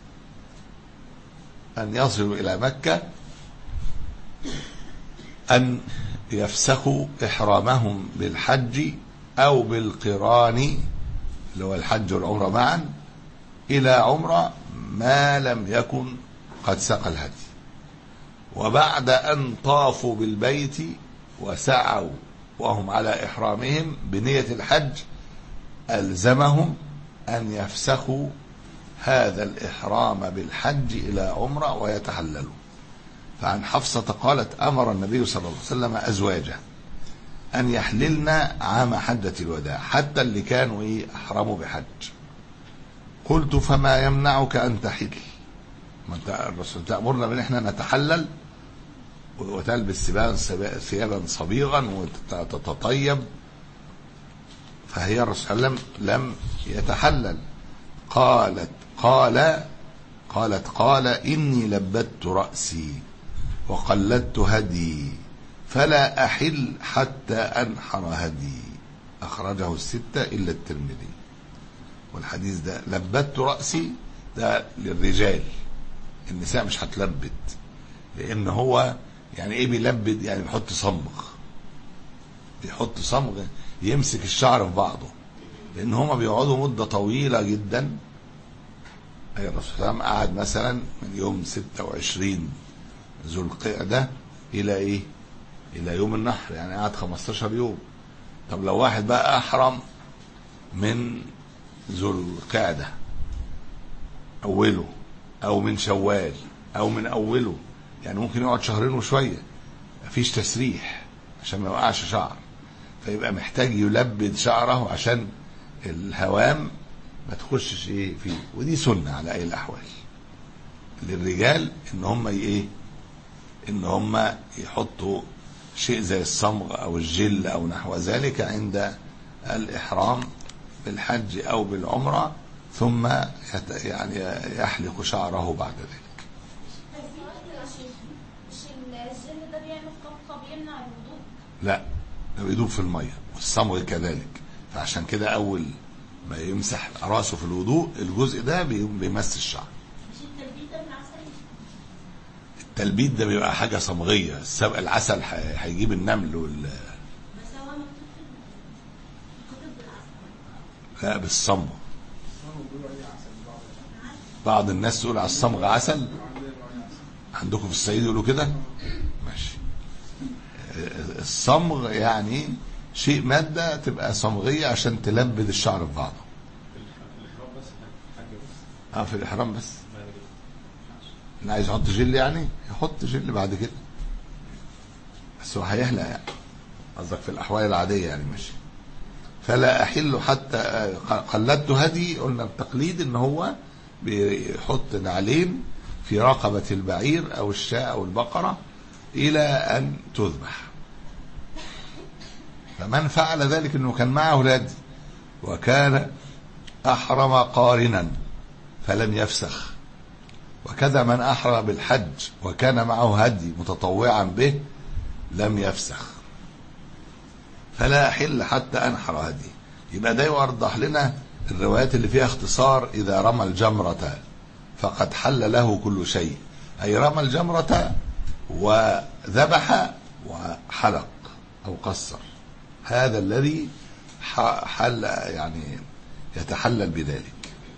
أن يصلوا إلى مكة أن يفسخوا إحرامهم بالحج أو بالقران اللي هو الحج والعمرة معا إلى عمرة ما لم يكن قد سقى الهدي. وبعد أن طافوا بالبيت وسعوا وهم على إحرامهم بنية الحج ألزمهم أن يفسخوا هذا الإحرام بالحج إلى عمرة ويتحللوا. فعن حفصة قالت: أمر النبي صلى الله عليه وسلم أزواجه أن يحللن عام حجة الوداع، حتى اللي كانوا إيه أحرموا بحج. قلت: فما يمنعك أن تحل؟ ما انت الرسول تأمرنا بأن احنا نتحلل وتلبس ثيابا صبيغا وتتطيب، فهي الرسول صلى الله عليه وسلم لم يتحلل. قالت قال قالت قال إني لبدت رأسي وقلدت هدي فلا أحل حتى أنحر هدي. أخرجه الستة إلا الترمذي. والحديث ده لبدت رأسي ده للرجال، النساء مش هتلبد، لأن هو يعني إيه بيلبد؟ يعني بيحط صمغ، بيحط صمغ يمسك الشعر في بعضه، لأن هما بيقعدوا مدة طويلة جدا. أي الرسول صلى الله عليه وسلم قعد مثلا من يوم ستة وعشرين ذو القعدة إلى إيه؟ إلى يوم النحر، يعني قعد خمستاشر يوم. طب لو واحد بقى أحرم من ذو القعدة أوله، أو من شوال، أو من أوله، يعني ممكن يقعد شهرين وشوية، مفيش تسريح عشان ما يوقعش شعر، فيبقى محتاج يلبد شعره عشان الهوام ما تخشش ايه فيه. ودي سنة على اي الاحوال للرجال ان هم ايه ان هم يحطوا شيء زي الصمغ او الجل او نحو ذلك عند الاحرام بالحج او بالعمرة، ثم يعني يحلق شعره بعد ذلك. الجل ده بيعمل طبقة بيمنع الوضوء؟ لا، ده بيدوب في المية، والصمغ كذلك. فعشان كده اول ما يمسح راسه في الوضوء الجزء ده بيمس الشعر. مش التلبيد ده من العسل؟ التلبيد ده بيبقى حاجة صمغية، العسل هيجيب النمل وال بس هو لا بالصمغ. بعض الناس تقول على الصمغ عسل، عندكم في الصعيد يقولوا كده؟ ماشي. الصمغ يعني شيء مادة تبقى صمغية عشان تلبد الشعر في بعضه. اه في الإحرام بس. اللي عايز يحط جل يعني يحط جل بعد كده، بس هو هيحلق يعني، قصدك في الأحوال العادية يعني. ماشي. فلا أحل حتى قلدت هدي، قلنا التقليد إن هو بيحط نعلين في رقبة البعير أو الشاة أو البقرة إلى أن تذبح. فمن فعل ذلك إنه كان معه الهدي وكان أحرم قارنا فلم يفسخ، وكذا من أحرم بالحج وكان معه هدي متطوعا به لم يفسخ. فلا أحل حتى أنحر هدي. يبقى ده يوضح لنا الروايات اللي فيها اختصار: إذا رمى الجمرة فقد حل له كل شيء، أي رمى الجمرة وذبح وحلق أو قصر، هذا الذي حل يعني يتحلل بذلك.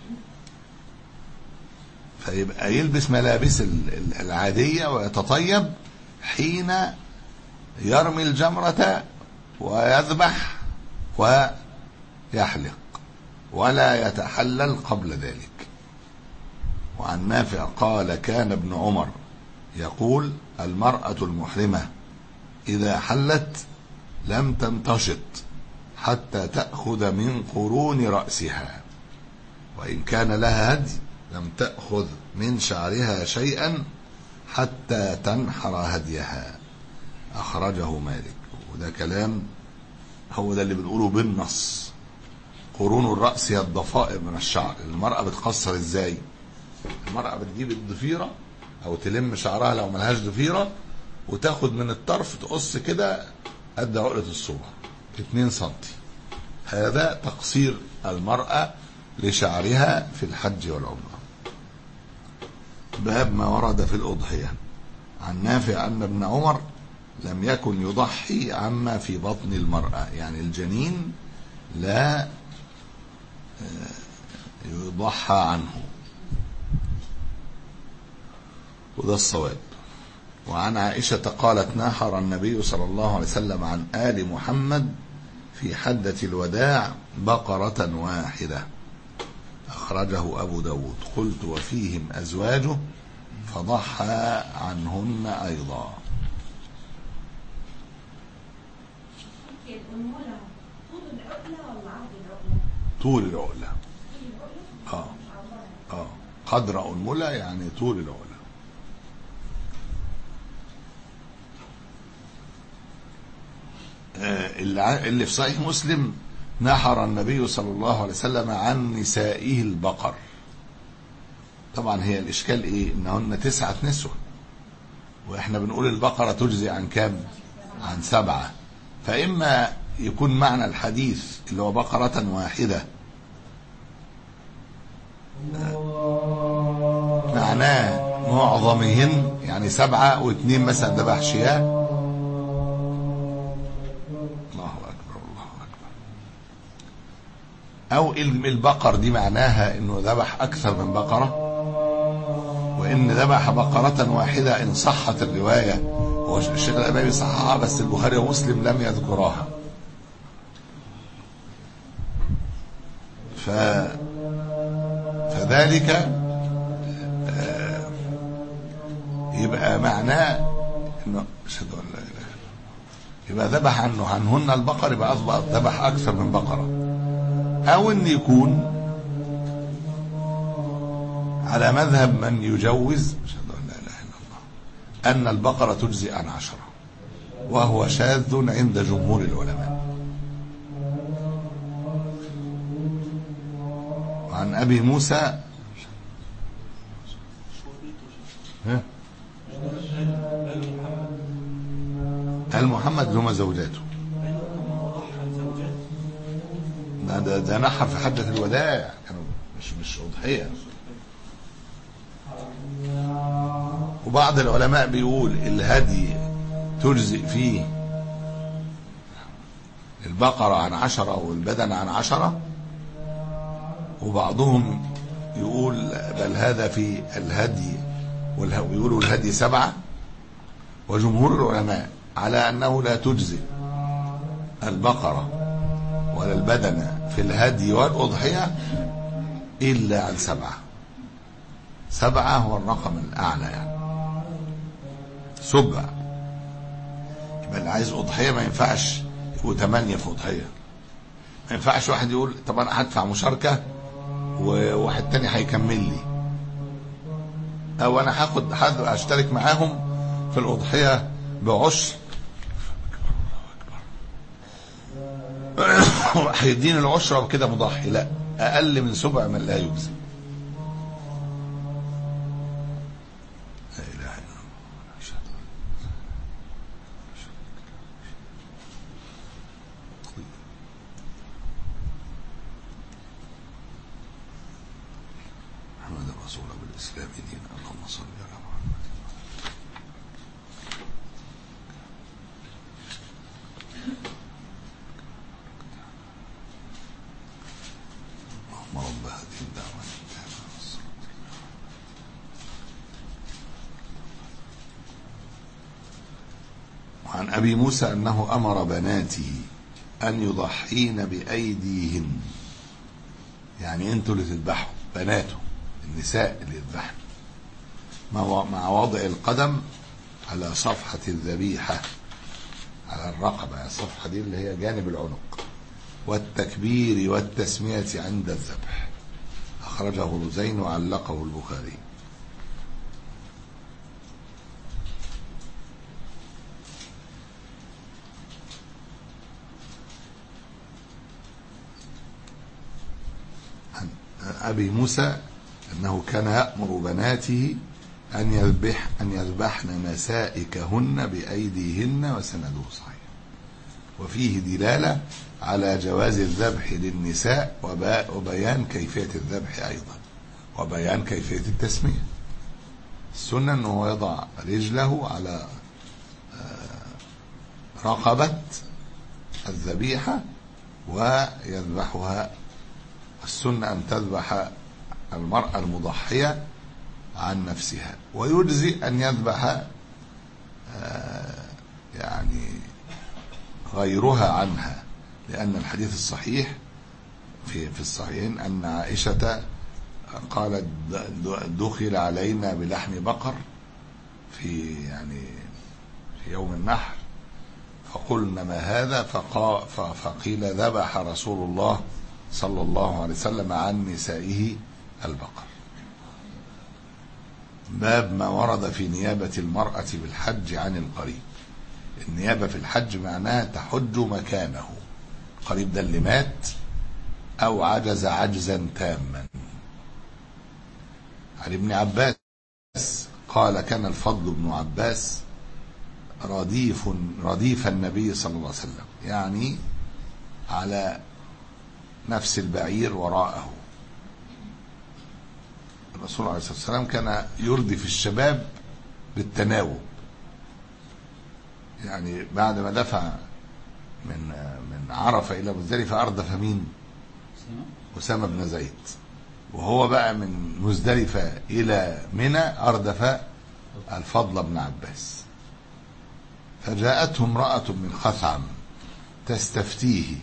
فيبقى يلبس ملابس العادية ويتطيب حين يرمي الجمرة ويذبح ويحلق، ولا يتحلل قبل ذلك. وعن نافع قال: كان ابن عمر يقول: المرأة المحرمة إذا حلت لم تنتشط حتى تأخذ من قرون رأسها، وإن كان لها هدي لم تأخذ من شعرها شيئا حتى تنحر هديها. أخرجه مالك. وده كلام هو ده اللي بنقوله بالنص. قرون الرأس هي الضفائر من الشعر. المرأة بتقصر ازاي؟ المرأة بتجيب الضفيرة او تلم شعرها لو ملهاش ضفيرة وتاخد من الطرف تقص كده قد عقلة الصبع اتنين سنتي. هذا تقصير المرأة لشعرها في الحج والعمرة. باب ما ورد في الأضحية. عن نافع أن ابن عمر لم يكن يضحي عما في بطن المرأة، يعني الجنين لا يضحى عنه، وده الصواب. وعن عائشة قالت: نحر النبي صلى الله عليه وسلم عن آل محمد في حدة الوداع بقرة واحدة. أخرجه أبو داود. قلت: وفيهم أزواجه فضحى عنهن أيضا. طول العقلة. اه اه قدر أنملة يعني طول العقلة. آه اللي في صحيح مسلم: نحر النبي صلى الله عليه وسلم عن نسائه البقر. طبعا هي الإشكال إيه؟ إنهن تسعة نسوة، وإحنا بنقول البقرة تجزي عن كام؟ عن سبعة. فإما يكون معنى الحديث اللي هو بقرة واحدة معناه معظمهن، يعني سبعة واثنين مثلا ذبح شياه. الله أكبر الله أكبر. أو البقر دي معناها إنه ذبح أكثر من بقرة، وإن ذبح بقرة واحدة إن صحت الرواية. هو الشيخ الألباني صححها بس البخاري ومسلم لم يذكراها. ف فذلك آه يبقى معناه انه اشهد ان لا اله الا الله، يبقى ذبح عنه عنهن البقر، يبقى اصبح ذبح اكثر من بقره. او ان يكون على مذهب من يجوز اشهد ان لا اله الا الله ان البقره تجزي عن عشره، وهو شاذ عند جمهور العلماء. عن أبي موسى آل محمد اللي هم زوجاته، ده, ده, ده نحر في حجة الوداع، كانوا مش مش أضحية. وبعض العلماء بيقول الهدي تجزئ فيه البقرة عن عشرة والبدن عن عشرة، وبعضهم يقول بل هذا في الهدي، ويقولوا الهدي سبعة. وجمهور العلماء على أنه لا تجزي البقرة ولا البدنة في الهدي والأضحية إلا عن سبعة. سبعة هو الرقم الأعلى، يعني سبع. يبقى اللي عايز أضحية ما ينفعش يبقوا ثمانية في أضحية. ما ينفعش واحد يقول طب أنا هدفع مشاركة وواحد تاني هيكمل لي، أو أنا هاخد حد أشترك معاهم في الأضحية بعشر هيديني العشرة وكده مضحي. لا، أقل من سبع من لا يجزي. محمد الرسول بالإسلام دين. اللهم صل على محمد. اللهم رب هذه الدعوة التامة والصلاة. وعن أبي موسى أنه أمر بناته أن يضحين بأيديهن، يعني أنتوا اللي تذبحوا، بناته النساء اللي يذبحن، مع وضع القدم على صفحة الذبيحة على الرقبة، الصفحة دي اللي هي جانب العنق، والتكبير والتسمية عند الذبح. أخرجه الزين وعلقه البخاري. عن أبي موسى أنه كان يأمر بناته أن يذبح أن يذبحن مسائكهن بأيديهن، وسنده صحيح. وفيه دلالة على جواز الذبح للنساء وبيان كيفية الذبح أيضا، وبيان كيفية التسمية. السنة أنه يضع رجله على رقبة الذبيحة ويذبحها. السنة أن تذبح المرأة المضحية عن نفسها، ويجزي أن يذبح يعني غيرها عنها، لأن الحديث الصحيح في في الصحيحين أن عائشة قالت دخل علينا بلحم بقر في يعني في يوم النحر، فقلنا ما هذا؟ فقيل ذبح رسول الله صلى الله عليه وسلم عن نسائه البقر. باب ما ورد في نيابة المرأة بالحج عن القريب. النيابة في الحج معناها تحج مكانه، قريب ده اللي مات أو عجز عجزا تاما. عن ابن عباس قال كان الفضل بن عباس رديف رديف النبي صلى الله عليه وسلم، يعني على نفس البعير وراءه. الرسول عليه الصلاة والسلام كان يردف الشباب بالتناوب، يعني بعد ما دفع من من عرفة إلى مزدلفة أردف مين؟ أسامة بن زيد. وهو بقى من مزدلفة إلى منى أردف الفضل بن عباس. فجاءته امرأة من خثعم تستفتيه،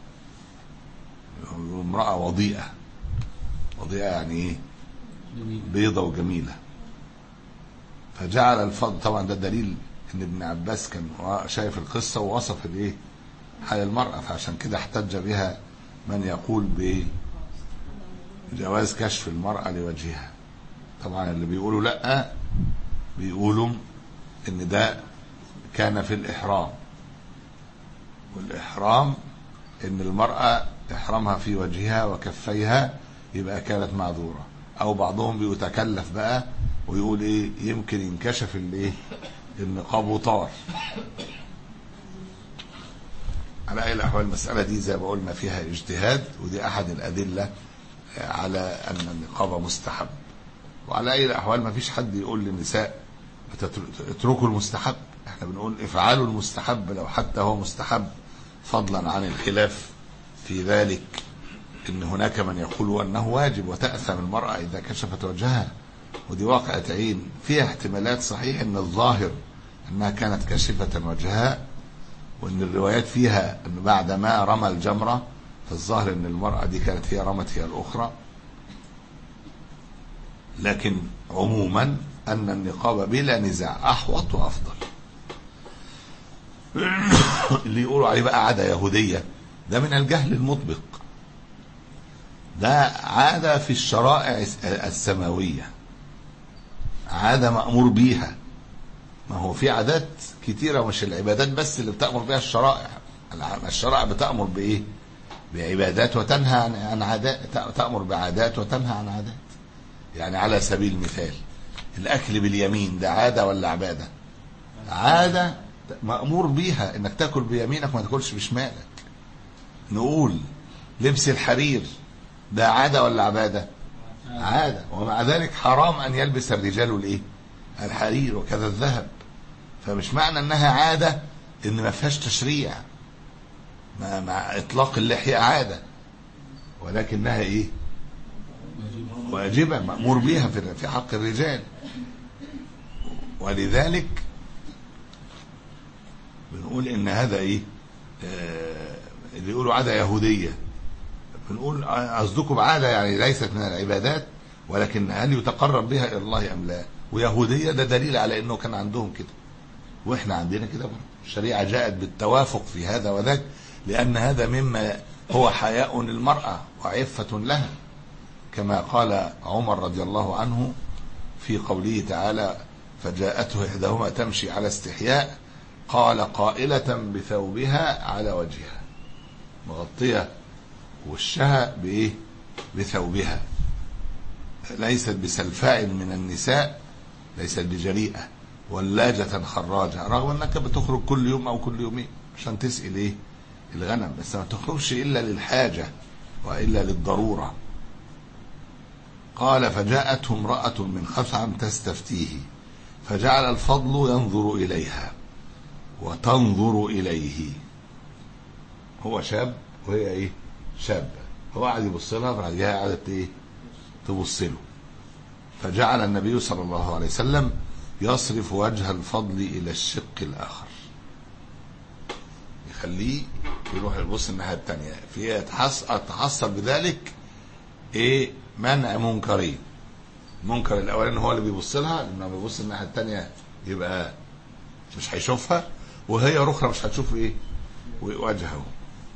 امرأة وضيئة. وضيئة يعني ايه؟ بيضة وجميلة. فجعل الفضل، طبعا ده دليل ان ابن عباس كان شايف القصة ووصف الايه حال المرأة، فعشان كده احتج بها من يقول بجواز كشف المرأة لوجهها. طبعا اللي بيقولوا لا بيقولوا ان ده كان في الإحرام، والإحرام ان المرأة إحرامها في وجهها وكفيها يبقى كانت معذورة. أو بعضهم بيتكلف بقى ويقول إيه يمكن ينكشف الإيه النقاب وطار. على أي الأحوال المسألة دي زي ما قلنا فيها اجتهاد، ودي أحد الأدلة على أن النقاب مستحب. وعلى أي الأحوال ما فيش حد يقول للنساء اتركوا المستحب، احنا بنقول افعلوا المستحب لو حتى هو مستحب، فضلا عن الخلاف في ذلك إن هناك من يقول أنه واجب وتأثم المرأة إذا كشفت وجهها، ودي واقعة عين فيها احتمالات. صحيح أن الظاهر أنها كانت كاشفة وجهها، وأن الروايات فيها أن بعد ما رمى الجمرة فالظاهر أن المرأة دي كانت هي رمت هي الأخرى. لكن عموما أن النقاب بلا نزاع أحوط وأفضل. اللي يقولوا عليه بقى عادة يهودية ده من الجهل المطبق، ده عادة في الشرائع السماوية، عادة مأمور بيها. ما هو في عادات كتيرة مش العبادات بس اللي بتأمر بها الشرائع. الشرائع بتأمر بإيه؟ بعبادات وتنهى عن عادات، تأمر بعادات وتنهى عن عادات. يعني على سبيل المثال الأكل باليمين ده عادة ولا عبادة؟ عادة مأمور بيها انك تاكل بيمينك ما تاكلش بشمالك. نقول لبس الحرير ده عادة ولا عبادة؟ عادة، ومع ذلك حرام ان يلبس الرجال الايه؟ الحرير، وكذا الذهب. فمش معنى انها عادة ان ما فيهاش تشريع، مع, مع اطلاق اللحية عادة، ولكنها ايه؟ واجبة مأمور بيها في حق الرجال. ولذلك بنقول ان هذا ايه؟ آه اللي يقولوا عادة يهودية، بنقول قصدكم عادة يعني ليست من العبادات، ولكن هل يتقرب بها الى الله ام لا؟ ويهودية ده دليل على انه كان عندهم كده، واحنا عندنا كده برضه. الشريعة جاءت بالتوافق في هذا وذاك، لان هذا مما هو حياء للمرأة وعفة لها، كما قال عمر رضي الله عنه في قوله تعالى: فجاءته إحداهما تمشي على استحياء قال قائلة بثوبها على وجهها، مغطية وشها بإيه؟ بثوبها، ليست بسلفاء من النساء، ليست بجريئة ولاجة خراجة، رغم أنك بتخرج كل يوم أو كل يومين عشان تسقي إيه؟ الغنم، بس ما تخرجش إلا للحاجة وإلا للضرورة. قال: فجاءته امرأة من خثعم تستفتيه فجعل الفضل ينظر إليها وتنظر إليه. هو شاب وهي إيه؟ شابة. هو قاعد يبص لها، فبعد كده قعدت إيه؟ تبص له. فجعل النبي صلى الله عليه وسلم يصرف وجه الفضل إلى الشق الآخر، يخليه يروح يبص الناحية التانية، فيها تحصل بذلك إيه؟ منع منكرين. المنكر الاولاني هو اللي بيبص لها، لما بيبص الناحيه الثانيه يبقى مش هيشوفها، وهي اخرى مش هتشوف ايه؟ وجهه.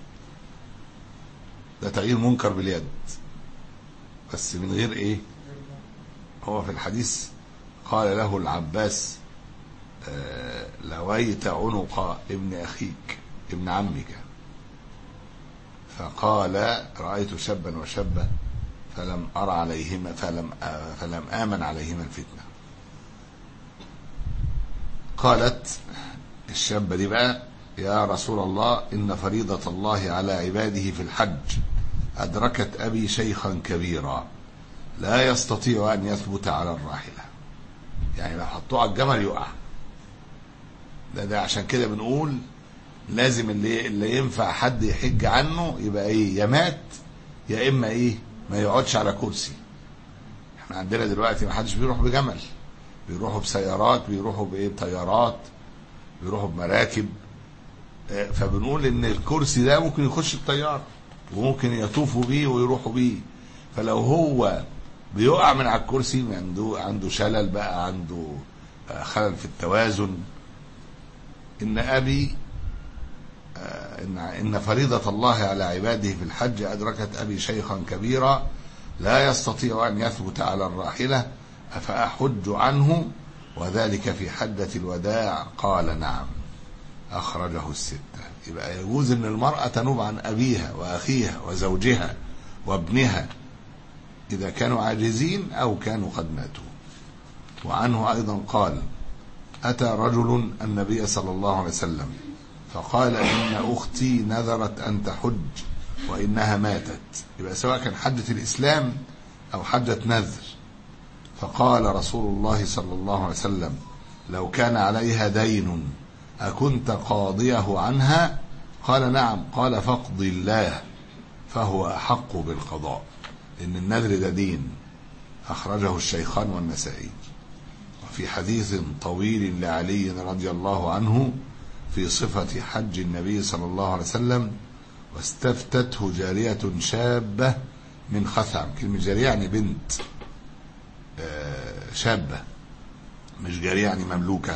ده تغيير منكر باليد، بس من غير ايه؟ هو في الحديث قال له العباس: آه لويت عنق ابن اخيك ابن عمك. فقال: رايت شابا وشابه فلم أرى عليهما فلم فلم آمن عليهما الفتنة. قالت الشابة دي بقى: يا رسول الله، إن فريضة الله على عباده في الحج أدركت أبي شيخا كبيرا لا يستطيع أن يثبت على الراحلة. يعني لو حطوه على الجمل يقع. ده ده عشان كده بنقول لازم اللي اللي ينفع حد يحج عنه يبقى ايه؟ يا مات يا اما ايه؟ ما يقعدش على كرسي. احنا عندنا دلوقتي ما حدش بيروح بجمل، بيروحوا بسيارات، بيروحوا بايه؟ بطيارات، بيروحوا بمراكب. فبنقول ان الكرسي ده ممكن يخش الطياره وممكن يطوفوا بيه ويروحوا بيه. فلو هو بيقع من على الكرسي، عنده عنده شلل بقى، عنده خلل في التوازن. ان ابي إن, إن فريضة الله على عباده في الحج أدركت أبي شيخا كبيرا لا يستطيع أن يثبت على الراحلة أفأحج عنه وذلك في حجة الوداع؟ قال: نعم. أخرجه الستة. يبقى يجوز أن المرأة تنوب عن أبيها وأخيها وزوجها وابنها إذا كانوا عاجزين أو كانوا قد ماتوا. وعنه أيضا قال: أتى رجل النبي صلى الله عليه وسلم فقال: إن أختي نذرت أن تحج وإنها ماتت. يبقى سواء كان حجة الإسلام أو حجة نذر. فقال رسول الله صلى الله عليه وسلم: لو كان عليها دين أكنت قاضيه عنها؟ قال: نعم. قال: فاقض الله فهو أحق بالقضاء، إن النذر ده دين. أخرجه الشيخان والنسائي. وفي حديث طويل لعلي رضي الله عنه في صفة حج النبي صلى الله عليه وسلم: واستفتته جارية شابة من خثعم. كلمة جارية يعني بنت شابة، مش جارية يعني مملوكة.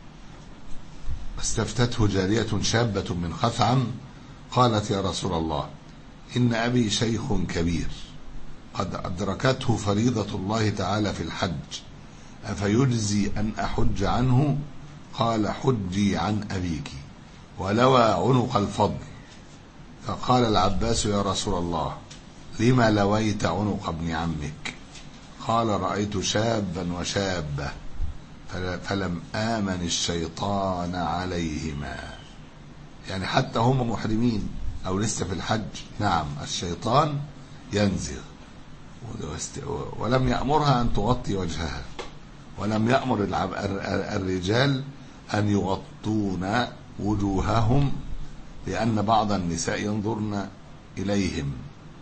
واستفتته جارية شابة من خثعم قالت: يا رسول الله، إن أبي شيخ كبير قد أدركته فريضة الله تعالى في الحج، أفيجزي أن أحج عنه؟ قال: حجي عن أبيك. ولوى عنق الفضل. فقال العباس: يا رسول الله، لما لويت عنق ابن عمك؟ قال: رأيت شابا وشابة فلم آمن الشيطان عليهما. يعني حتى هم محرمين أو لسه في الحج، نعم الشيطان ينزغ. ولم يأمرها أن تغطي وجهها، ولم يأمر الرجال أن يغطون وجوههم، لأن بعض النساء ينظرن إليهم.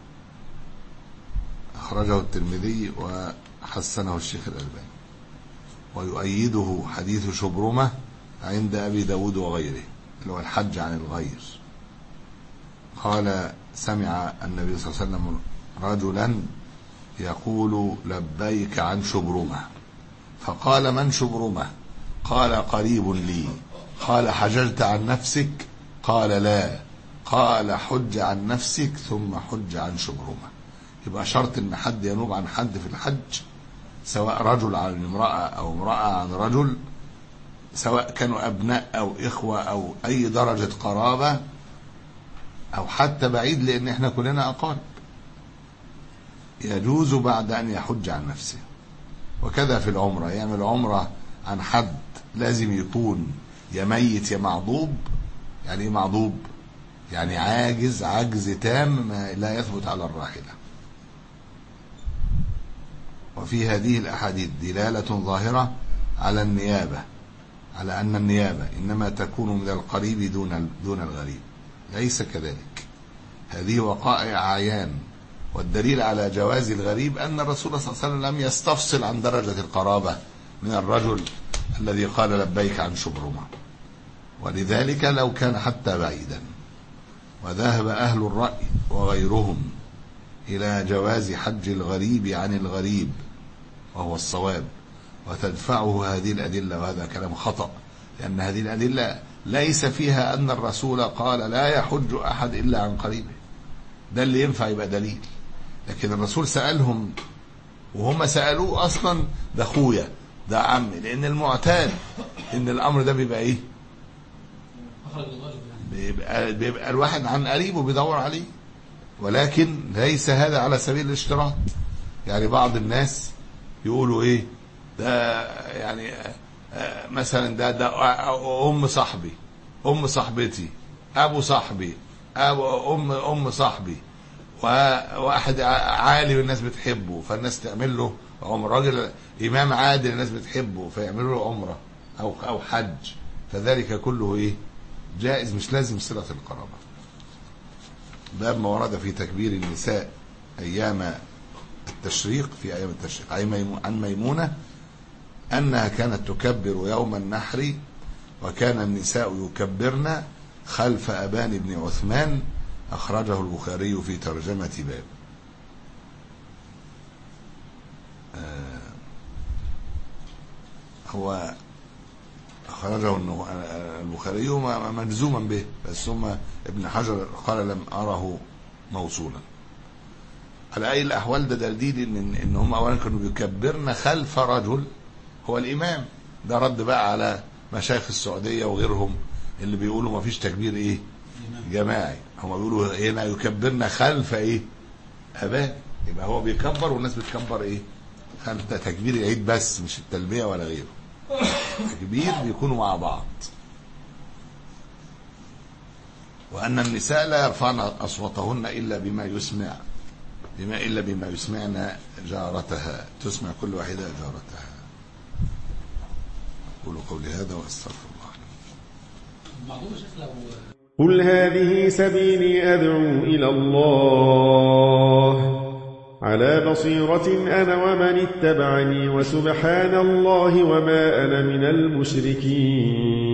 أخرجه الترمذي وحسنه الشيخ الألباني. ويؤيده حديث شبرمة عند أبي داود وغيره، اللي هو الحج عن الغير. قال: سمع النبي صلى الله عليه وسلم رجلا يقول: لبيك عن شبرمة. فقال: من شبرمة؟ قال: قريب لي. قال: حججت عن نفسك؟ قال: لا. قال: حج عن نفسك ثم حج عن شبرمة. يبقى شرط ان حد ينوب عن حد في الحج، سواء رجل عن امرأة او امرأة عن رجل، سواء كانوا ابناء او اخوة او اي درجة قرابة، او حتى بعيد، لان احنا كلنا اقارب، يجوز بعد ان يحج عن نفسه. وكذا في العمرة، يعمل عمرة عن حد لازم يكون يا ميت يا معضوب. يعني ايه معضوب؟ يعني عاجز عجز تام ما لا يثبت على الراحلة. وفي هذه الأحاديث دلالة ظاهرة على النيابة، على أن النيابة إنما تكون من القريب دون دون الغريب. ليس كذلك، هذه وقائع عيان. والدليل على جواز الغريب أن الرسول صلى الله عليه وسلم لم يستفصل عن درجة القرابة من الرجل الذي قال: لبيك عن شبرمة. ولذلك لو كان حتى بعيدا. وذهب أهل الرأي وغيرهم إلى جواز حج الغريب عن الغريب، وهو الصواب، وتدفعه هذه الأدلة. وهذا كلام خطأ، لأن هذه الأدلة ليس فيها أن الرسول قال: لا يحج أحد إلا عن قريبه. ده اللي ينفع يبقى دليل. لكن الرسول سألهم وهم سألوه أصلا: ده أخويا، ده عمي. لأن المعتاد إن الأمر ده بيبقى إيه؟ بيبقى, بيبقى الواحد عن قريبه بيدور عليه. ولكن ليس هذا على سبيل الاشتراط. يعني بعض الناس يقولوا ايه ده، يعني مثلا ده ده ام صاحبي، ام صاحبتي، ابو صاحبي، ابو ام ام صاحبي، وواحد عالي والناس بتحبه فالناس تعمل له عمره، راجل امام عادل الناس بتحبه فيعملوا له عمره او او حج. فذلك كله ايه؟ جائز، مش لازم صلة القرابة. باب ما ورد في تكبير النساء أيام التشريق، في أيام التشريق. عن ميمونة أنها كانت تكبر يوم النحر، وكان النساء يكبرن خلف أبان بن عثمان. أخرجه البخاري في ترجمة باب. آه هو أخرجه البخاري مجزوما به، بس ثم ابن حجر قال: لم أره موصولا. على أي الأحوال ده دليل إن إن هم أولا كانوا بيكبرن خلف رجل هو الإمام. ده رد بقى على مشايخ السعودية وغيرهم اللي بيقولوا ما فيش تكبير إيه جماعي. هم بيقولوا هنا يكبرن خلف إيه أباه، يبقى هو بيكبر والناس بتكبر إيه خلف. تكبير العيد بس، مش التلبية ولا غيره. تكبير بيكونوا مع بعض. وأن النساء لا يرفعن أصواتهن إلا بما يسمع بما إلا بما يسمعن جارتها، تسمع كل واحدة جارتها. أقول قولي هذا وأستغفر الله. المعلومة شيخ لو قل هذه سبيلي أدعو إلى الله على بصيرة أنا ومن اتبعني وسبحان الله وما أنا من المشركين.